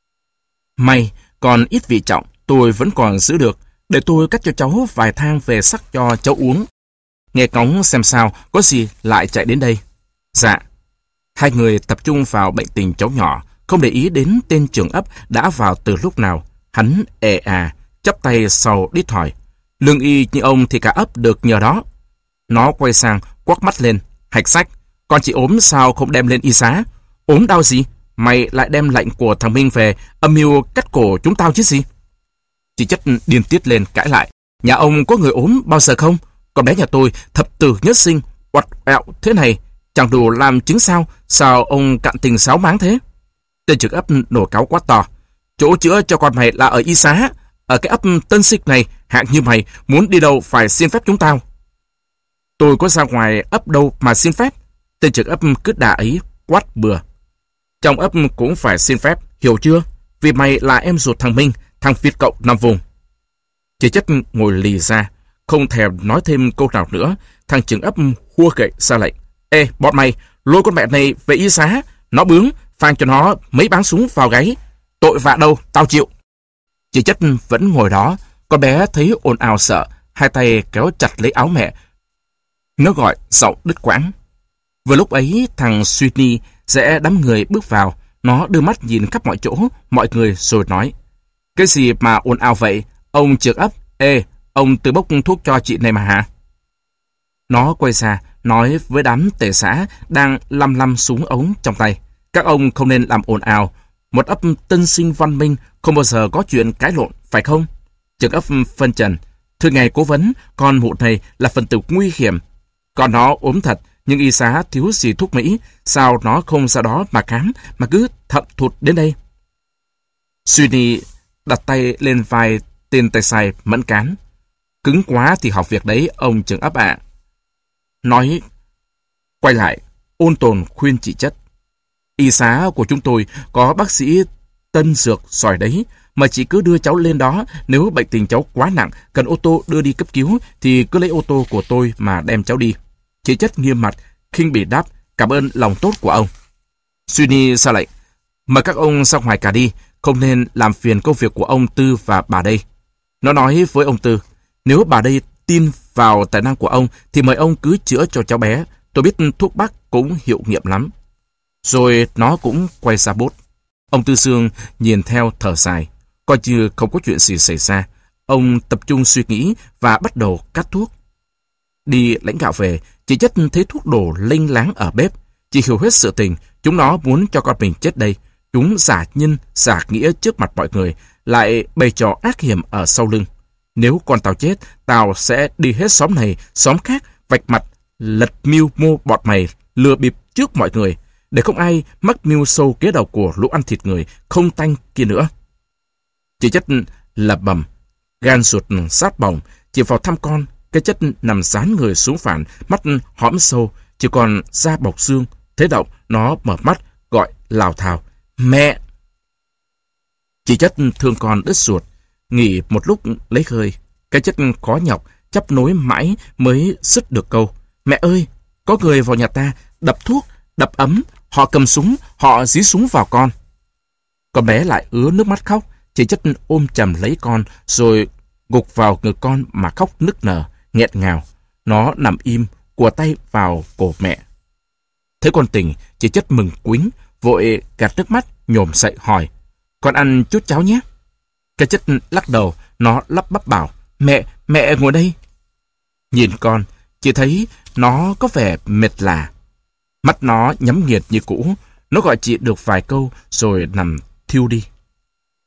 May, còn ít vị trọng, tôi vẫn còn giữ được, để tôi cắt cho cháu vài thang về sắc cho cháu uống. Nghe cóng xem sao, có gì lại chạy đến đây. Dạ. Hai người tập trung vào bệnh tình cháu nhỏ, không để ý đến tên trưởng ấp đã vào từ lúc nào. Hắn ề à, chắp tay sau đít hỏi. Lương y như ông thì cả ấp được nhờ đó. Nó quay sang, quắc mắt lên. Hạch sách, con chị ốm sao không đem lên y xá? Ốm đau gì? Mày lại đem lệnh của thằng Minh về, âm mưu cắt cổ chúng tao chứ gì? Chị Chất điên tiết lên cãi lại. Nhà ông có người ốm bao giờ không? Con bé nhà tôi thập tử nhất sinh, oặt ẹo thế này, chẳng đủ làm chứng sao? Sao ông cạn tình sáo máng thế? Tên trưởng ấp nổi cáu quá to. Chỗ chữa cho con mày là ở y xá. Ở cái ấp Tân Xích này, hạng như mày muốn đi đâu phải xin phép chúng tao. Tôi có ra ngoài ấp đâu mà xin phép. Tên trưởng ấp cứ đà ấy quát bừa. Trong ấp cũng phải xin phép, hiểu chưa? Vì mày là em ruột thằng Minh, thằng Việt Cộng nằm vùng. Chị Chất ngồi lì ra, không thèm nói thêm câu nào nữa. Thằng trưởng ấp hua gậy ra lệnh. Ê, bọn mày, lôi con mẹ này về y xá. Nó bướng, phang cho nó mấy báng súng vào gáy. Tội vạ đâu, tao chịu. Chị Chất vẫn ngồi đó. Con bé thấy ồn ào sợ, hai tay kéo chặt lấy áo mẹ. Nó gọi giọng đứt quãng. Vừa lúc ấy, thằng Sydney sẽ đám người bước vào. Nó đưa mắt nhìn khắp mọi chỗ, mọi người rồi nói. Cái gì mà ồn ào vậy? Ông trưởng ấp, ê, ông tự bốc thuốc cho chị này mà hả? Nó quay ra, nói với đám tể xã đang lăm lăm súng ống trong tay. Các ông không nên làm ồn ào. Một ấp tân sinh văn minh không bao giờ có chuyện cãi lộn, phải không? Trưởng ấp phân trần. Thưa ngài cố vấn, con mụ này là phần tử nguy hiểm. Con nó ốm thật, nhưng y xá thiếu gì thuốc Mỹ. Sao nó không ra đó mà khám, mà cứ thậm thụt đến đây? Sweeney đặt tay lên vai tên tay sai mẫn cán. Cứng quá thì học việc đấy, ông trưởng ấp ạ. Nói quay lại, ôn tồn khuyên chị Chất. Y xá của chúng tôi có bác sĩ tân dược giỏi đấy, mà chị cứ đưa cháu lên đó. Nếu bệnh tình cháu quá nặng, cần ô tô đưa đi cấp cứu, thì cứ lấy ô tô của tôi mà đem cháu đi. Chị Chất nghiêm mặt, khinh bỉ đáp, cảm ơn lòng tốt của ông. Sweeney ra lệnh, mời các ông ra ngoài cả đi, không nên làm phiền công việc của ông Tư và bà đây. Nó nói với ông Tư, nếu bà đây tin vào tài năng của ông, thì mời ông cứ chữa cho cháu bé. Tôi biết thuốc bắc cũng hiệu nghiệm lắm. Rồi nó cũng quay ra bốt. Ông Tư Sương nhìn theo thở dài, coi như không có chuyện gì xảy ra. Ông tập trung suy nghĩ và bắt đầu cắt thuốc. Đi lãnh gạo về, chị Chất thấy thuốc đổ lênh láng ở bếp. Chị hiểu hết sự tình, chúng nó muốn cho con mình chết đây. Chúng giả nhân, giả nghĩa trước mặt mọi người, lại bày trò ác hiểm ở sau lưng. Nếu con tao chết, tao sẽ đi hết xóm này, xóm khác, vạch mặt, lật mưu mô bọn mày, lừa bịp trước mọi người, để không ai mắc mưu sâu kế đầu của lũ ăn thịt người không tanh kia nữa. Chị Chất lẩm bẩm, gan ruột sát bỏng, chỉ vào thăm con. Cái Chất nằm dán người xuống phản, mắt hõm sâu, chỉ còn da bọc xương. Thế động, nó mở mắt, gọi lào thào, mẹ! Chị Chất thương con đứt ruột, nghỉ một lúc lấy hơi. Cái Chất khó nhọc, chấp nối mãi mới dứt được câu, mẹ ơi, có người vào nhà ta, đập thuốc, đập ấm, họ cầm súng, họ dí súng vào con. Con bé lại ứa nước mắt khóc. Chị Chất ôm chầm lấy con, rồi gục vào ngực con mà khóc nức nở, nghẹn ngào. Nó nằm im, cùa tay vào cổ mẹ. Thấy con tỉnh, chị Chất mừng quính, vội gạt nước mắt, nhổm dậy hỏi, con ăn chút cháo nhé. Cái Chất lắc đầu, nó lắp bắp bảo, mẹ, mẹ ngồi đây. Nhìn con, chị thấy nó có vẻ mệt lả. Mắt nó nhắm nghiệt như cũ, nó gọi chị được vài câu rồi nằm thiêu đi.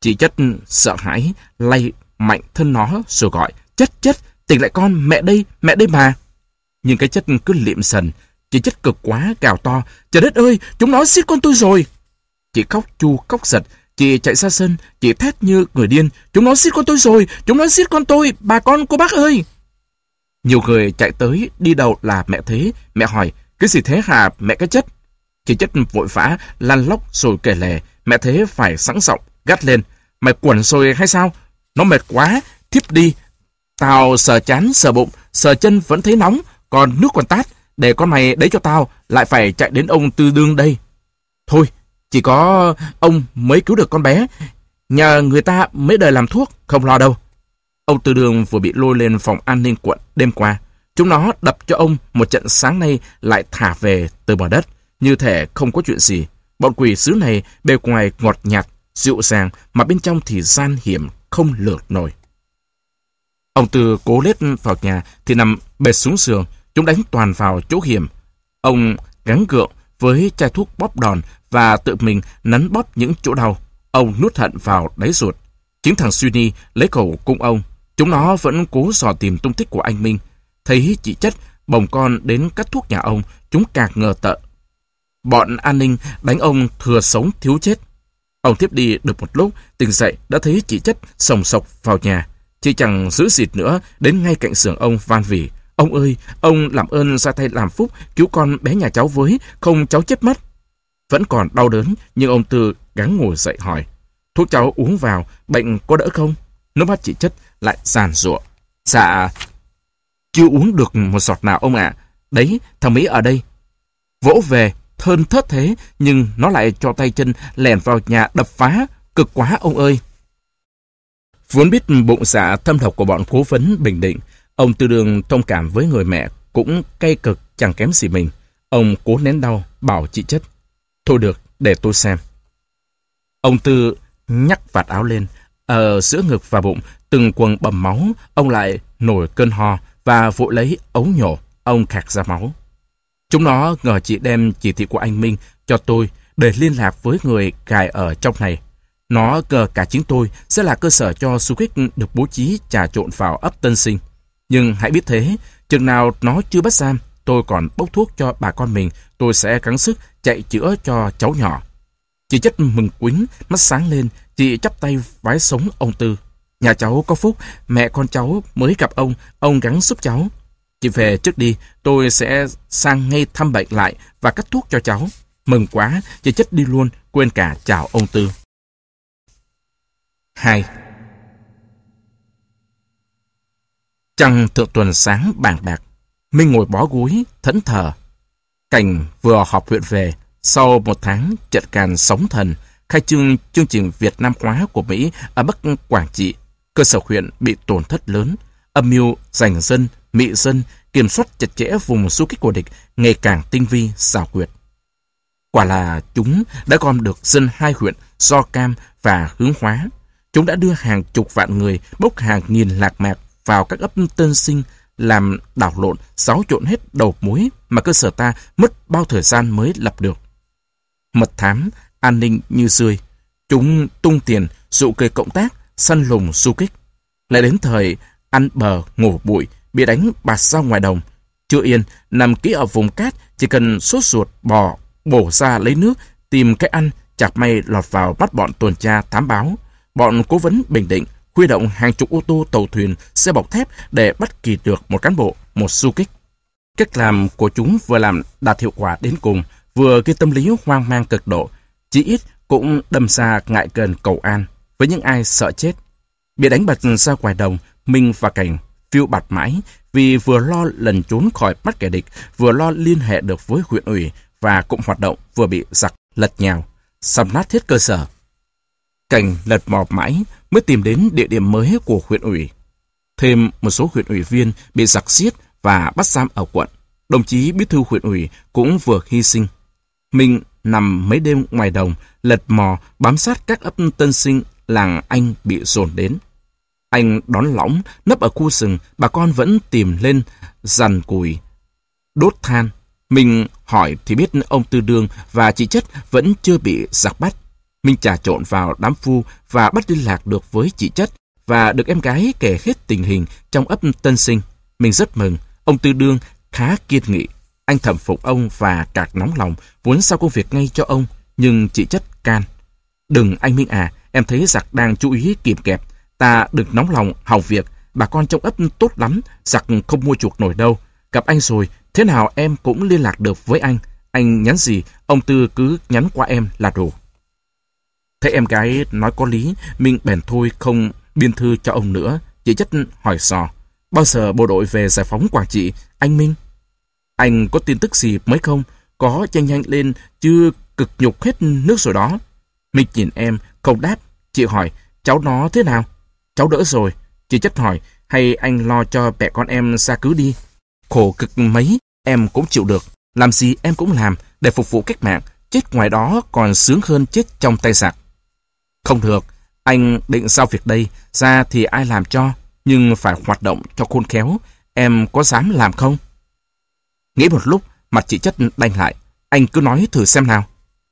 Chị Chất sợ hãi, lay mạnh thân nó rồi gọi, Chất, Chất, tỉnh lại con, mẹ đây, mẹ đây mà. Nhưng cái Chất cứ liệm sần. Chị Chất cực quá, gào to, trời đất ơi, chúng nó giết con tôi rồi. Chị khóc chu khóc giật, chị chạy ra sân, chị thét như người điên, chúng nó giết con tôi rồi, chúng nó giết con tôi, bà con cô bác ơi. Nhiều người chạy tới, đi đầu là mẹ Thế. Mẹ hỏi, cái gì thế hả mẹ cái Chất? Chị Chất vội vã lăn lóc rồi kể lể. Mẹ Thế phải sẵn giọng gắt lên, mày quẩn rồi hay sao? Nó mệt quá, thiếp đi. Tao sờ chán sờ bụng, sờ chân vẫn thấy nóng, còn nước còn tát. Để con mày đấy cho tao, lại phải chạy đến ông Tư Đương đây. Thôi, chỉ có ông mới cứu được con bé, nhờ người ta mấy đời làm thuốc, không lo đâu. Ông Tư Đương vừa bị lôi lên phòng an ninh quận đêm qua. Chúng nó đập cho ông một trận sáng nay lại thả về từ bờ đất, như thể không có chuyện gì. Bọn quỷ sứ này bề ngoài ngọt nhạt, dịu dàng, mà bên trong thì gian hiểm, không lường nổi. Ông Tư cố lết vào nhà thì nằm bệt xuống giường, chúng đánh toàn vào chỗ hiểm. Ông gắng gượng với chai thuốc bóp đòn và tự mình nắn bóp những chỗ đau. Ông nuốt hận vào đáy ruột. Chính thằng Suy lấy khẩu cung ông. Chúng nó vẫn cố dò tìm tung tích của anh Minh. Thấy chị Chất bồng con đến cắt thuốc nhà ông, chúng càng ngờ tợ. Bọn an ninh đánh ông thừa sống thiếu chết. Ông tiếp đi được một lúc, tỉnh dậy đã thấy chị Chất sồng sộc vào nhà. Chị chẳng giữ xịt nữa, đến ngay cạnh giường ông van vỉ. Ông ơi, ông làm ơn ra tay làm phúc, cứu con bé nhà cháu với, không cháu chết mất. Vẫn còn đau đớn, nhưng ông Tư gắng ngồi dậy hỏi, thuốc cháu uống vào, bệnh có đỡ không? Nước mắt chị Chất lại giàn giụa. Dạ, chưa uống được một giọt nào ông ạ. À. Đấy, thằng Mỹ ở đây. Vỗ về, thơn thớt thế, nhưng nó lại cho tay chân lèn vào nhà đập phá, cực quá ông ơi. Vốn biết bụng dạ thâm độc của bọn cố vấn Bình Định, ông Tư Đương thông cảm với người mẹ cũng cay cực chẳng kém gì mình. Ông cố nén đau, bảo chị Chất, thôi được, để tôi xem. Ông Tư nhắc vạt áo lên, ở giữa ngực và bụng, từng quầng bầm máu, ông lại nổi cơn ho và vội lấy ống nhổ, ông khạc ra máu. Chúng nó ngờ chị đem chỉ thị của anh Minh cho tôi để liên lạc với người gài ở trong này. Nó ngờ cả chính tôi sẽ là cơ sở cho du kích được bố trí trà trộn vào ấp Tân Sinh. Nhưng hãy biết thế, chừng nào nó chưa bắt giam, tôi còn bốc thuốc cho bà con mình, tôi sẽ gắng sức chạy chữa cho cháu nhỏ. Chị Chất mừng quính, mắt sáng lên, chị chắp tay vái sống ông Tư. Nhà cháu có phúc, mẹ con cháu mới gặp ông, ông gắng giúp cháu. Chị về trước đi, tôi sẽ sang ngay thăm bệnh lại và cắt thuốc cho cháu. Mừng quá, chị Chất đi luôn, quên cả chào ông Tư. hai. Trăng thượng tuần sáng bàng bạc, Minh ngồi bó gối, thẫn thờ. Cảnh vừa họp huyện về, sau một tháng trận càn sóng thần, khai trương chương trình Việt Nam hóa của Mỹ ở Bắc Quảng Trị, cơ sở huyện bị tổn thất lớn, âm mưu giành dân, mị dân, kiểm soát chặt chẽ vùng du kích của địch ngày càng tinh vi, xảo quyệt. Quả là chúng đã gom được dân hai huyện Do Cam và Hướng Hóa. Chúng đã đưa hàng chục vạn người bốc hàng nghìn lạc mạc vào các ấp Tân Sinh, làm đảo lộn, xáo trộn hết đầu mối mà cơ sở ta mất bao thời gian mới lập được. Mật thám, an ninh như rươi, chúng tung tiền, dụ cây cộng tác, săn lùng du kích. Lại đến thời ăn bờ ngủ bụi, bị đánh bạt ra ngoài đồng. Chưa yên, nằm kỹ ở vùng cát, chỉ cần sốt ruột bò, bổ ra lấy nước, tìm cái ăn, chạc may lọt vào bắt bọn tuần tra thám báo. Bọn cố vấn Bình Định huy động hàng chục ô tô, tàu thuyền, xe bọc thép để bắt kịp được một cán bộ, một du kích. Cách làm của chúng vừa làm đạt hiệu quả đến cùng, vừa gây tâm lý hoang mang cực độ, chỉ ít cũng đâm ra ngại gần cầu an với những ai sợ chết. Bị đánh bật ra ngoài đồng, Minh và Cảnh phiêu bạt mãi vì vừa lo lần trốn khỏi mắt kẻ địch, vừa lo liên hệ được với huyện ủy và cụm hoạt động vừa bị giặc lật nhào, sầm nát hết cơ sở. Cảnh lật mò mãi mới tìm đến địa điểm mới của huyện ủy. Thêm một số huyện ủy viên bị giặc giết và bắt giam ở quận. Đồng chí bí thư huyện ủy cũng vừa hy sinh. Minh nằm mấy đêm ngoài đồng, lật mò bám sát các ấp Tân Sinh, làng Anh bị dồn đến. Anh đón lõng, nấp ở khu rừng, bà con vẫn tìm lên dằn củi, đốt than. Mình hỏi thì biết ông Tư Đương và chị Chất vẫn chưa bị giặc bắt. Minh trà trộn vào đám phu và bắt liên lạc được với chị Chất và được em gái kể hết tình hình trong ấp Tân Sinh. Mình rất mừng, ông Tư Đương khá kiên nghị. Anh thầm phục ông và cạc nóng lòng, muốn giao công việc ngay cho ông, nhưng chị Chất can. Đừng anh Minh à, em thấy giặc đang chú ý kìm kẹp. Ta đừng nóng lòng hỏng việc, bà con trong ấp tốt lắm, giặc không mua chuộc nổi đâu. Gặp anh rồi, thế nào em cũng liên lạc được với anh. Anh nhắn gì, ông Tư cứ nhắn qua em là đủ. Thấy em gái nói có lý, Minh bèn thôi không biên thư cho ông nữa. Chị Chất hỏi sò, bao giờ bộ đội về giải phóng Quảng Trị, anh Minh? Anh có tin tức gì mới không? Có nhanh nhanh lên, chứ cực nhục hết nước rồi đó. Minh nhìn em, không đáp. Chị hỏi, cháu nó thế nào? Cháu đỡ rồi. Chị Chất hỏi, hay anh lo cho mẹ con em xa cứ đi? Khổ cực mấy, em cũng chịu được. Làm gì em cũng làm, để phục vụ cách mạng. Chết ngoài đó còn sướng hơn chết trong tay giặc. Không được, anh định giao việc đây, ra thì ai làm cho, nhưng phải hoạt động cho khôn khéo. Em có dám làm không? Nghĩ một lúc, mặt chị Chất đanh lại. Anh cứ nói thử xem nào.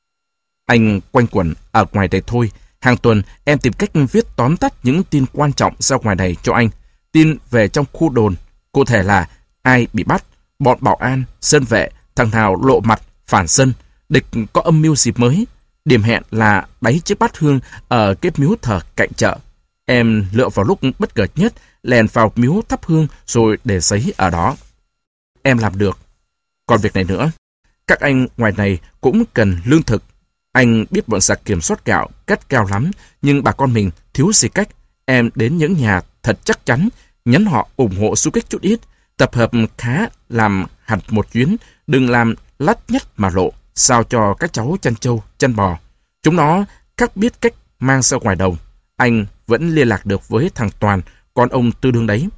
Anh quanh quẩn ở ngoài đây thôi. Hàng tuần em tìm cách viết tóm tắt những tin quan trọng ra ngoài này cho anh. Tin về trong khu đồn, cụ thể là ai bị bắt, bọn bảo an, dân vệ, thằng nào lộ mặt, phản dân, địch có âm mưu gì mới. Điểm hẹn là đáy chiếc bát hương ở cái miếu thờ cạnh chợ. Em lựa vào lúc bất ngờ nhất, lèn vào miếu thắp hương rồi để giấy ở đó. Em làm được. Còn việc này nữa, các anh ngoài này cũng cần lương thực. Anh biết bọn giặc kiểm soát gạo cắt cao lắm, nhưng bà con mình thiếu gì cách. Em đến những nhà thật chắc chắn, nhắn họ ủng hộ xung kích chút ít, tập hợp khá làm hẳn một chuyến, đừng làm lắt nhắt mà lộ, sao cho các cháu chăn trâu, chăn bò. Chúng nó các biết cách mang ra ngoài đồng. Anh vẫn liên lạc được với thằng Toàn, con ông Tư Đương đấy.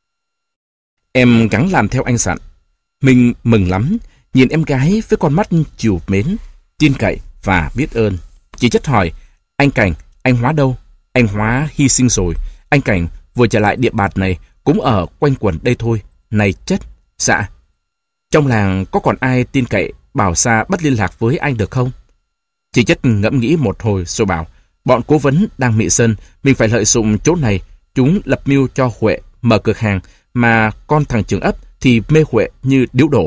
Em gắng làm theo anh dặn. Mình mừng lắm, nhìn em gái với con mắt chiều mến, tin cậy và biết ơn. Chị Chất hỏi, anh Cảnh, anh Hóa đâu? Anh Hóa hy sinh rồi. Anh Cảnh vừa trở lại địa bàn này, cũng ở quanh quẩn đây thôi. Này Chất, dạ. Trong làng có còn ai tin cậy bảo xa bắt liên lạc với anh được không? Chị Chất ngẫm nghĩ một hồi rồi bảo, bọn cố vấn đang mị sân, mình phải lợi dụng chỗ này. Chúng lập mưu cho Huệ mở cửa hàng, mà con thằng trưởng ấp thì mê Huệ như điếu đổ.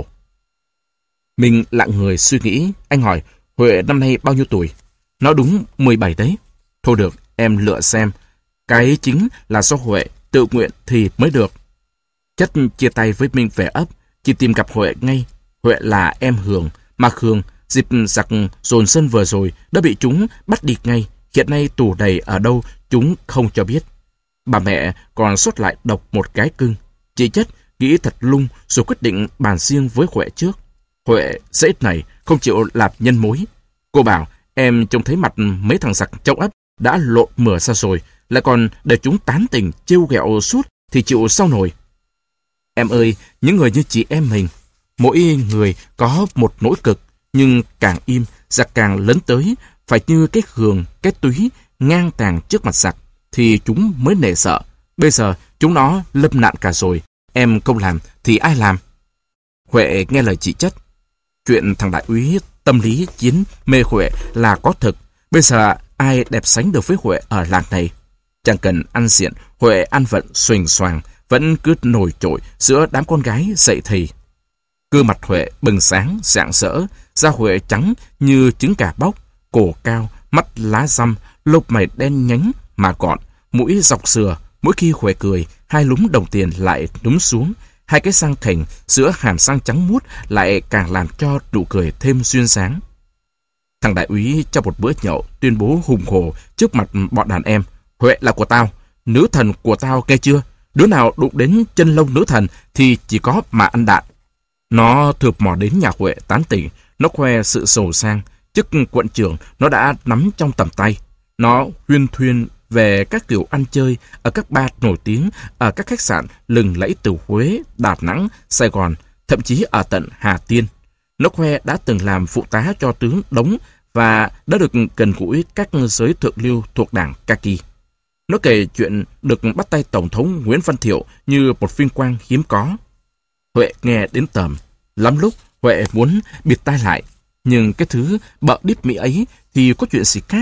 Mình lặng người suy nghĩ. Anh hỏi, Huệ năm nay bao nhiêu tuổi? Nó đúng mười bảy đấy. Thôi được, em lựa xem. Cái chính là do Huệ tự nguyện thì mới được. Chất chia tay với Minh về ấp, chỉ tìm gặp Huệ ngay. Huệ là em Hường, mà Hường dịp giặc dồn sân vừa rồi đã bị chúng bắt đi ngay. Hiện nay tù đầy ở đâu chúng không cho biết. Bà mẹ còn sót lại độc một cái cưng. Chị Chất nghĩ thật lung rồi quyết định bàn riêng với Huệ trước. Huệ dễ này không chịu làm nhân mối. Cô bảo, em trông thấy mặt mấy thằng giặc trong ấp đã lộn mửa ra rồi, lại còn để chúng tán tình trêu ghẹo suốt thì chịu sao nổi. Em ơi, những người như chị em mình, mỗi người có một nỗi cực, nhưng càng im, giặc càng lớn tới, phải như cái Hường, cái Túy ngang tàng trước mặt giặc, thì chúng mới nể sợ. Bây giờ chúng nó lâm nạn cả rồi, em không làm thì ai làm? Huệ nghe lời chị Chất. Chuyện thằng đại úy tâm lý chiến mê Huệ là có thực. Bây giờ ai đẹp sánh được với Huệ ở làng này? Chẳng cần ăn diện, Huệ ăn vận xuềnh xoàng, vẫn cứ nổi trội giữa đám con gái dậy thì. Gương mặt Huệ bừng sáng, rạng rỡ, da Huệ trắng như trứng gà bóc, cổ cao, mắt lá răm, lông mày đen nhánh mà gọn, mũi dọc sừa. Mỗi khi Huệ cười, hai lúm đồng tiền lại núm xuống, hai cái răng khểnh giữa hàm răng trắng muốt lại càng làm cho nụ cười thêm duyên dáng. Thằng đại úy trong một bữa nhậu tuyên bố hùng hổ trước mặt bọn đàn em, Huệ là của tao, nữ thần của tao, nghe chưa? Đứa nào đụng đến chân lông nữ thần thì chỉ có mà ăn đạn. Nó thượp mò đến nhà Huệ tán tỉnh, nó khoe sự giàu sang, chức quận trưởng nó đã nắm trong tầm tay. Nó huyên thuyên về các kiểu ăn chơi ở các bar nổi tiếng, ở các khách sạn lừng lẫy từ Huế, Đà Nẵng, Sài Gòn, thậm chí ở tận Hà Tiên. Nó khoe đã từng làm phụ tá cho tướng Đống và đã được gần gũi các giới thượng lưu thuộc đảng Kaki. Nó kể chuyện được bắt tay Tổng thống Nguyễn Văn Thiệu như một vinh quang hiếm có. Huệ nghe đến tởm. Lắm lúc Huệ muốn bịt tai lại, nhưng cái thứ bợ đít Mỹ ấy thì có chuyện gì khác.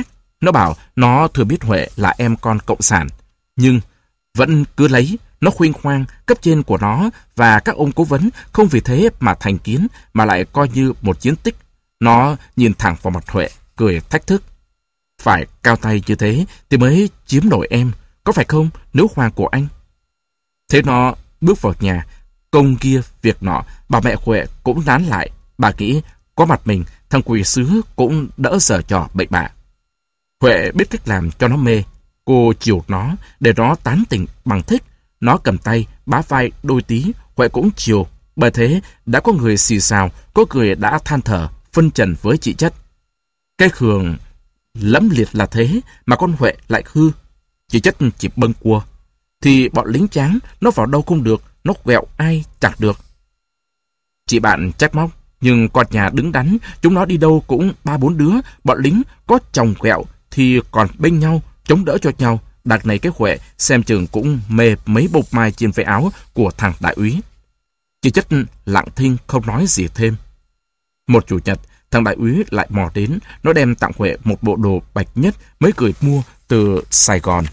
Nó bảo nó thừa biết Huệ là em con cộng sản, nhưng vẫn cứ lấy. Nó khuyên khoang cấp trên của nó và các ông cố vấn không vì thế mà thành kiến, mà lại coi như một chiến tích. Nó nhìn thẳng vào mặt Huệ, cười thách thức. Phải cao tay như thế thì mới chiếm nổi em, có phải không, nữ hoàng của anh? Thế nó bước vào nhà, công kia việc nọ, bà mẹ Huệ cũng nán lại. Bà nghĩ có mặt mình, thằng quỷ sứ cũng đỡ giở trò bậy bạ. Huệ biết cách làm cho nó mê. Cô chiều nó để nó tán tỉnh bằng thích. Nó cầm tay, bá vai đôi tí, Huệ cũng chiều. Bởi thế đã có người xì xào, có người đã than thở, phân trần với chị Chất. Cái Khương lẫm liệt là thế mà con Huệ lại hư. Chị Chất chỉ bâng cua. Thì bọn lính tráng, nó vào đâu không được, nó quẹo ai chẳng được. Chị bạn trách móc, nhưng con nhà đứng đắn, chúng nó đi đâu cũng ba bốn đứa, bọn lính có chồng quẹo thì còn bên nhau, chống đỡ cho nhau. Đợt này cái Huệ xem chừng cũng mê mấy bông mai trên váy áo của thằng đại úy. Chị Chất lặng thinh không nói gì thêm. Một chủ nhật, thằng đại úy lại mò đến, nó đem tặng Huệ một bộ đồ bạch nhất mới cười mua từ Sài Gòn.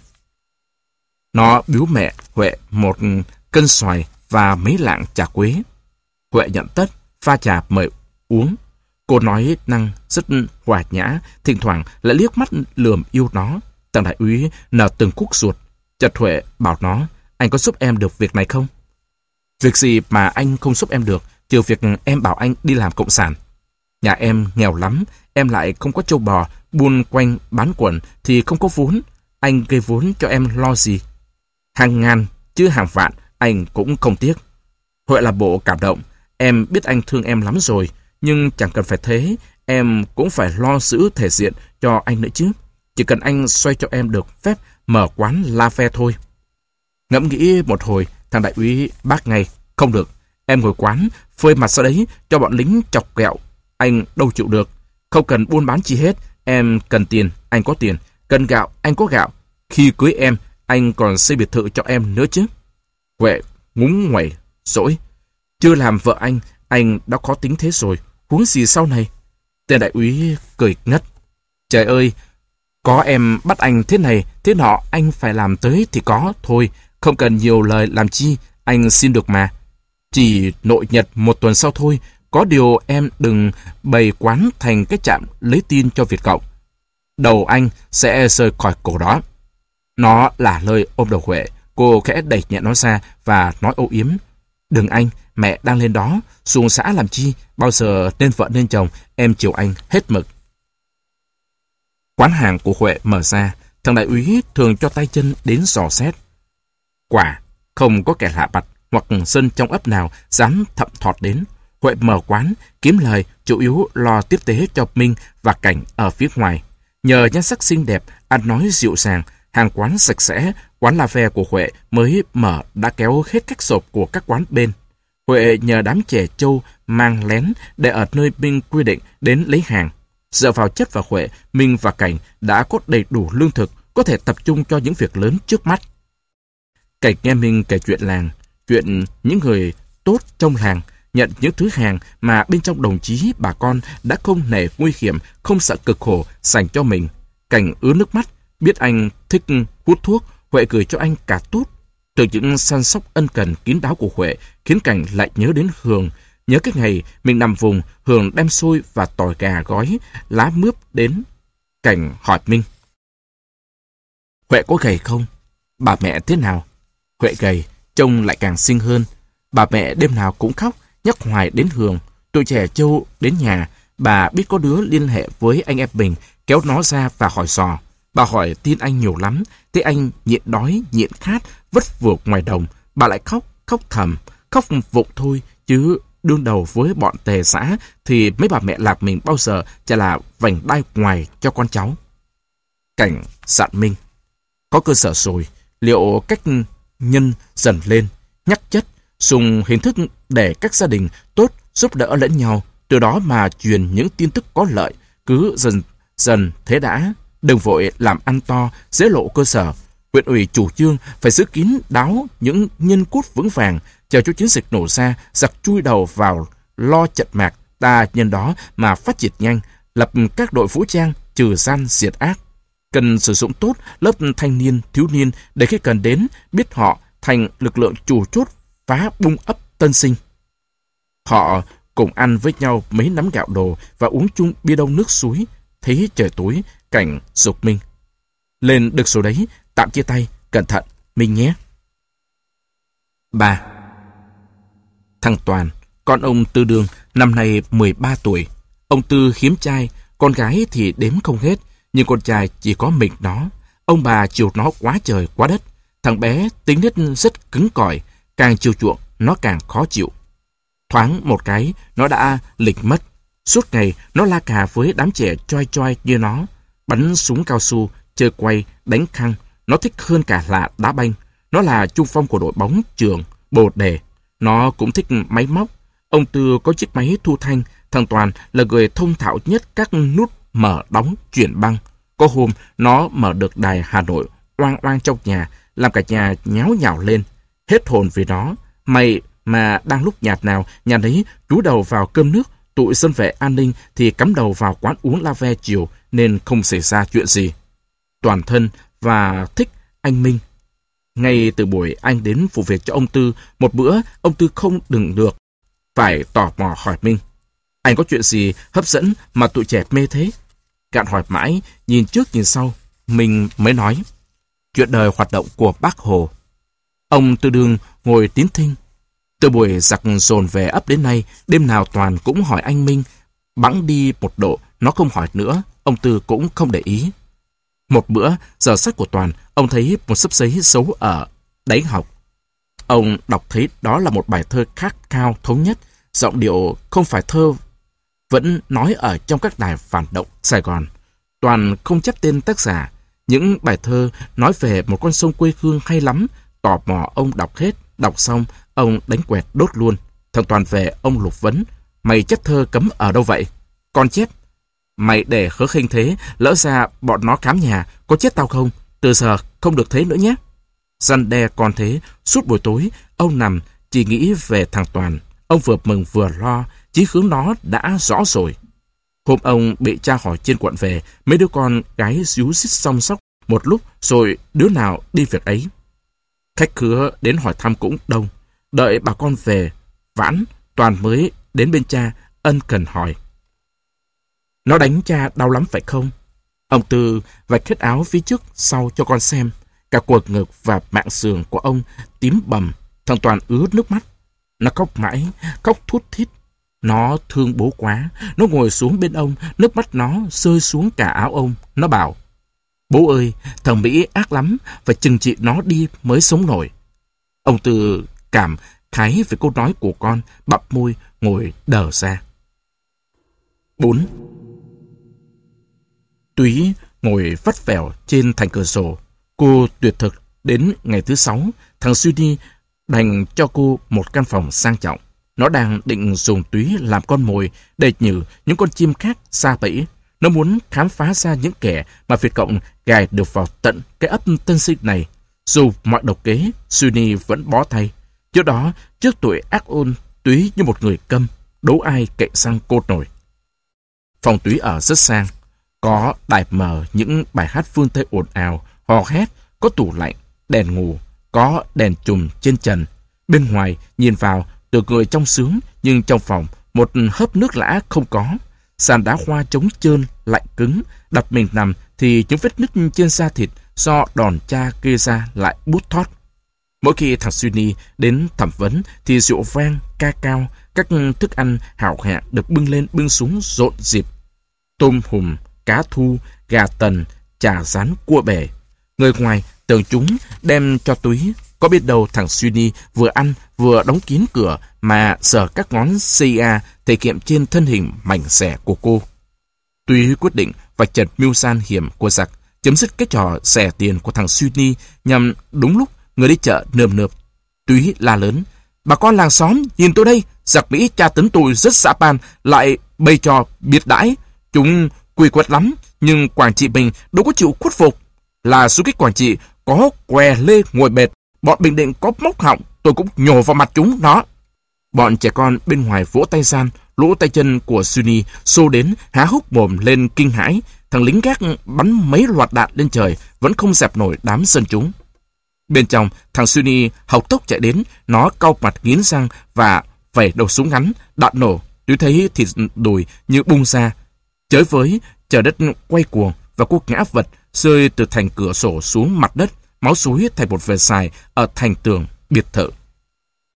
Nó biếu mẹ Huệ một cân xoài và mấy lạng trà quế. Huệ nhận tất, pha trà mời uống. Cô nói năng rất hòa nhã, thỉnh thoảng lại liếc mắt lườm yêu nó. Thằng đại úy nở từng khúc ruột. Chợt Huệ bảo nó, anh có giúp em được việc này không? Việc gì mà anh không giúp em được, trừ việc em bảo anh đi làm cộng sản. Nhà em nghèo lắm, em lại không có trâu bò, buôn quanh bán quần thì không có vốn. Anh gây vốn cho em lo gì? Hàng ngàn, chứ hàng vạn, anh cũng không tiếc. Huệ là bộ cảm động. Em biết anh thương em lắm rồi, nhưng chẳng cần phải thế, em cũng phải lo giữ thể diện cho anh nữa chứ. Chỉ cần anh xoay cho em được phép mở quán La Phe thôi. Ngẫm nghĩ một hồi, thằng đại úy bác ngay. Không được, em ngồi quán, phơi mặt sau đấy cho bọn lính chọc kẹo. Anh đâu chịu được. Không cần buôn bán chi hết. Em cần tiền, anh có tiền. Cần gạo, anh có gạo. Khi cưới em, anh còn xây biệt thự cho em nữa chứ. Huệ ngúng nguẩy, dỗi. Chưa làm vợ anh, anh đã có tính thế rồi. Huống gì sau này? Tên đại úy cười ngất. Trời ơi, có em bắt anh thế này, thế nọ, anh phải làm tới thì có. Thôi, không cần nhiều lời làm chi, anh xin được mà. Chỉ nội nhật một tuần sau thôi, có điều em đừng bày quán thành cái trạm lấy tin cho Việt Cộng. Đầu anh sẽ rơi khỏi cổ đó. Nó là lời ôm đầu Huệ. Cô khẽ đẩy nhẹ nó ra và nói âu yếm. Đừng anh, mẹ đang lên đó, xuống xã làm chi, bao giờ nên vợ nên chồng, em chiều anh hết mực. Quán hàng của Huệ mở ra, thằng đại úy thường cho tay chân đến dò xét. Quả, không có kẻ lạ mặt hoặc dân trong ấp nào dám thậm thọt đến. Huệ mở quán, kiếm lời, chủ yếu lo tiếp tế cho Minh và Cảnh ở phía ngoài. Nhờ nhan sắc xinh đẹp, ăn nói dịu dàng, hàng quán sạch sẽ, quán La Phe của Huệ mới mở đã kéo hết các sộp của các quán bên. Huệ nhờ đám trẻ trâu mang lén để ở nơi Minh quy định đến lấy hàng. Dựa vào Chất và Huệ, Minh và Cảnh đã có đầy đủ lương thực, có thể tập trung cho những việc lớn trước mắt. Cảnh nghe Minh kể chuyện làng, chuyện những người tốt trong làng, nhận những thứ hàng mà bên trong đồng chí bà con đã không nể nguy hiểm, không sợ cực khổ dành cho mình. Cảnh ứa nước mắt, biết anh thích hút thuốc, Huệ gửi cho anh cả tút. Từ những săn sóc ân cần kín đáo của Huệ khiến Cảnh lại nhớ đến Hường, nhớ cái ngày mình nằm vùng, Hường đem xôi và tỏi gà gói lá mướp đến. Cảnh hỏi Minh, Huệ có gầy không? Bà mẹ thế nào? Huệ gầy, trông lại càng xinh hơn. Bà mẹ đêm nào cũng khóc, nhắc hoài đến Hường. Tụi trẻ trâu đến nhà, bà biết có đứa liên hệ với anh em mình, kéo nó ra và hỏi dò. Bà hỏi tin anh nhiều lắm, thế anh nhịn đói, nhịn khát, vất vưởng ngoài đồng. Bà lại khóc, khóc thầm, khóc vụng thôi, chứ đương đầu với bọn tề xã thì mấy bà mẹ lạc mình bao giờ chả là vành đai ngoài cho con cháu. Cảnh dặn Minh, có cơ sở rồi, liệu cách nhân dần lên, nhắc Chất, dùng hình thức để các gia đình tốt giúp đỡ lẫn nhau, từ đó mà truyền những tin tức có lợi, cứ dần dần thế đã. Đừng vội làm ăn to, dễ lộ cơ sở. Huyện ủy chủ trương phải giữ kín đáo những nhân cốt vững vàng, chờ cho chiến dịch nổ ra, giặc chui đầu vào lo trận mạc, ta nhân đó mà phát triển nhanh, lập các đội vũ trang trừ gian diệt ác. Cần sử dụng tốt lớp thanh niên, thiếu niên để khi cần đến biết họ thành lực lượng chủ chốt phá bung ấp tân sinh. Họ cùng ăn với nhau mấy nắm gạo đồ và uống chung bia đông nước suối. Thấy trời tối, cảnh dục minh. Lên được số đấy, tạm chia tay, cẩn thận, Minh nhé. ba. Thằng Toàn, con ông Tư Đương, năm nay mười ba tuổi. Ông Tư hiếm trai, con gái thì đếm không hết, nhưng con trai chỉ có mình nó. Ông bà chiều nó quá trời quá đất. Thằng bé tính nết rất cứng cỏi, càng chiều chuộng nó càng khó chịu. Thoáng một cái, nó đã lịch mất. Suốt ngày, nó la cà với đám trẻ choi choi như nó. Bắn súng cao su, chơi quay, đánh khăng. Nó thích hơn cả là đá banh. Nó là trung phong của đội bóng trường, bồ đề. Nó cũng thích máy móc. Ông Tư có chiếc máy thu thanh. Thằng Toàn là người thông thạo nhất các nút mở, đóng, chuyển băng. Có hôm, nó mở được đài Hà Nội oang oang trong nhà, làm cả nhà nháo nhào lên. Hết hồn vì nó. Mày mà đang lúc nhạt nào, nhà đấy trú đầu vào cơm nước, tụi dân vệ an ninh thì cắm đầu vào quán uống la ve chiều, nên không xảy ra chuyện gì. Toàn thân và thích anh Minh. Ngay từ buổi anh đến phụ việc cho ông Tư, một bữa ông Tư không đừng được phải tò mò hỏi Minh: anh có chuyện gì hấp dẫn mà tụi trẻ mê thế? Gạn hỏi mãi, nhìn trước nhìn sau, Minh mới nói: chuyện đời hoạt động của Bác Hồ. Ông Tư Đương ngồi tín thinh. Từ buổi giặc dồn về ấp đến nay, đêm nào Toàn cũng hỏi anh Minh. Bẵng đi một độ, nó không hỏi nữa, ông Tư cũng không để ý. Một bữa, giờ sách của Toàn, ông thấy một xấp giấy xấu ở đáy học. Ông đọc thấy đó là một bài thơ khát khao thống nhất, giọng điệu không phải thơ vẫn nói ở trong các đài phản động Sài Gòn. Toàn không chép tên tác giả. Những bài thơ nói về một con sông quê hương hay lắm. Tò mò ông đọc hết, đọc xong, ông đánh quẹt đốt luôn. Thằng Toàn về, ông lục vấn: mày chép thơ cấm ở đâu vậy? Con chép. Mày để hớ khênh thế, lỡ ra bọn nó khám nhà, có chết tao không? Từ giờ không được thế nữa nhé. Răn đe con thế, suốt buổi tối, ông nằm chỉ nghĩ về thằng Toàn. Ông vừa mừng vừa lo, chí hướng nó đã rõ rồi. Hôm ông bị cha hỏi trên quận về, mấy đứa con gái ríu rít song sóc một lúc rồi đứa nào đi việc ấy. Khách khứa đến hỏi thăm cũng đông. Đợi bà con về vãn, Toàn mới đến bên cha ân cần hỏi: nó đánh cha đau lắm phải không? Ông Tư vạch hết áo phía trước sau cho con xem. Cả quần ngực và mạng sườn của ông tím bầm. Thằng Toàn ứa nước mắt. Nó khóc mãi, khóc thút thít. Nó thương bố quá. Nó ngồi xuống bên ông, nước mắt nó rơi xuống cả áo ông. Nó bảo: bố ơi, thằng Mỹ ác lắm, phải trừng trị nó đi mới sống nổi. Ông Tư cảm khái về câu nói của con, bặm môi ngồi đờ ra. bốn. Túy ngồi vắt vẻo trên thành cửa sổ. Cô tuyệt thực. Đến ngày thứ sáu, thằng Suy đành cho cô một căn phòng sang trọng. Nó đang định dùng Túy làm con mồi để nhử những con chim khác xa bẫy. Nó muốn khám phá ra những kẻ mà Việt Cộng gài được vào tận cái ấp tân sinh này. Dù mọi độc kế, Suy vẫn bó tay. Trước đó, trước tuổi ác ôn, Túy như một người câm, đố ai cậy sang cột nổi. Phòng Túy ở rất sang. Có đài mở những bài hát phương Tây ồn ào, hò hét, có tủ lạnh, đèn ngủ, có đèn chùm trên trần. Bên ngoài, nhìn vào, từ người trong sướng, nhưng trong phòng, một hớp nước lã không có. Sàn đá hoa trống trơn, lạnh cứng, đặt mình nằm thì những vết nứt trên da thịt do đòn cha gây ra lại bút thót. Mỗi khi thằng Suy đến thẩm vấn thì rượu vang, ca cao, các thức ăn hảo hạng được bưng lên bưng xuống rộn rịp. Tôm hùm, cá thu, gà tần, chả rán, cua bể. Người ngoài tưởng chúng đem cho Túy. Có biết đâu thằng Suy vừa ăn vừa đóng kín cửa mà sờ các ngón xê i a thể hiện trên thân hình mảnh xẻ của cô. Túy quyết định vạch trần mưu san hiểm của giặc, chấm dứt cái trò xẻ tiền của thằng Suy nhằm đúng lúc người đi chợ nườm nượp. Túy la lớn: bà con làng xóm nhìn tôi đây, giặc Mỹ tra tấn tôi rất dã man, lại bày trò biệt đãi. Chúng quy quật lắm, nhưng Quảng Trị mình đâu có chịu khuất phục. Là xung kích Quảng Trị có què lê ngồi bệt, bọn Bình Định có móc họng, tôi cũng nhổ vào mặt chúng nó. Bọn trẻ con bên ngoài vỗ tay gian, lỗ tay chân của Sunny xô đến há hốc mồm lên kinh hãi, thằng lính gác bắn mấy loạt đạn lên trời vẫn không dẹp nổi đám dân chúng. Bên trong, thằng Sunny hộc tốc chạy đến, nó cau mặt nghiến răng và vẩy đầu súng ngắn, đạn nổ, tôi thấy thịt đùi như bung ra. Chới với, trời đất quay cuồng và cô ngã vật rơi từ thành cửa sổ xuống mặt đất, máu xúi thành một vệt dài ở thành tường biệt thự.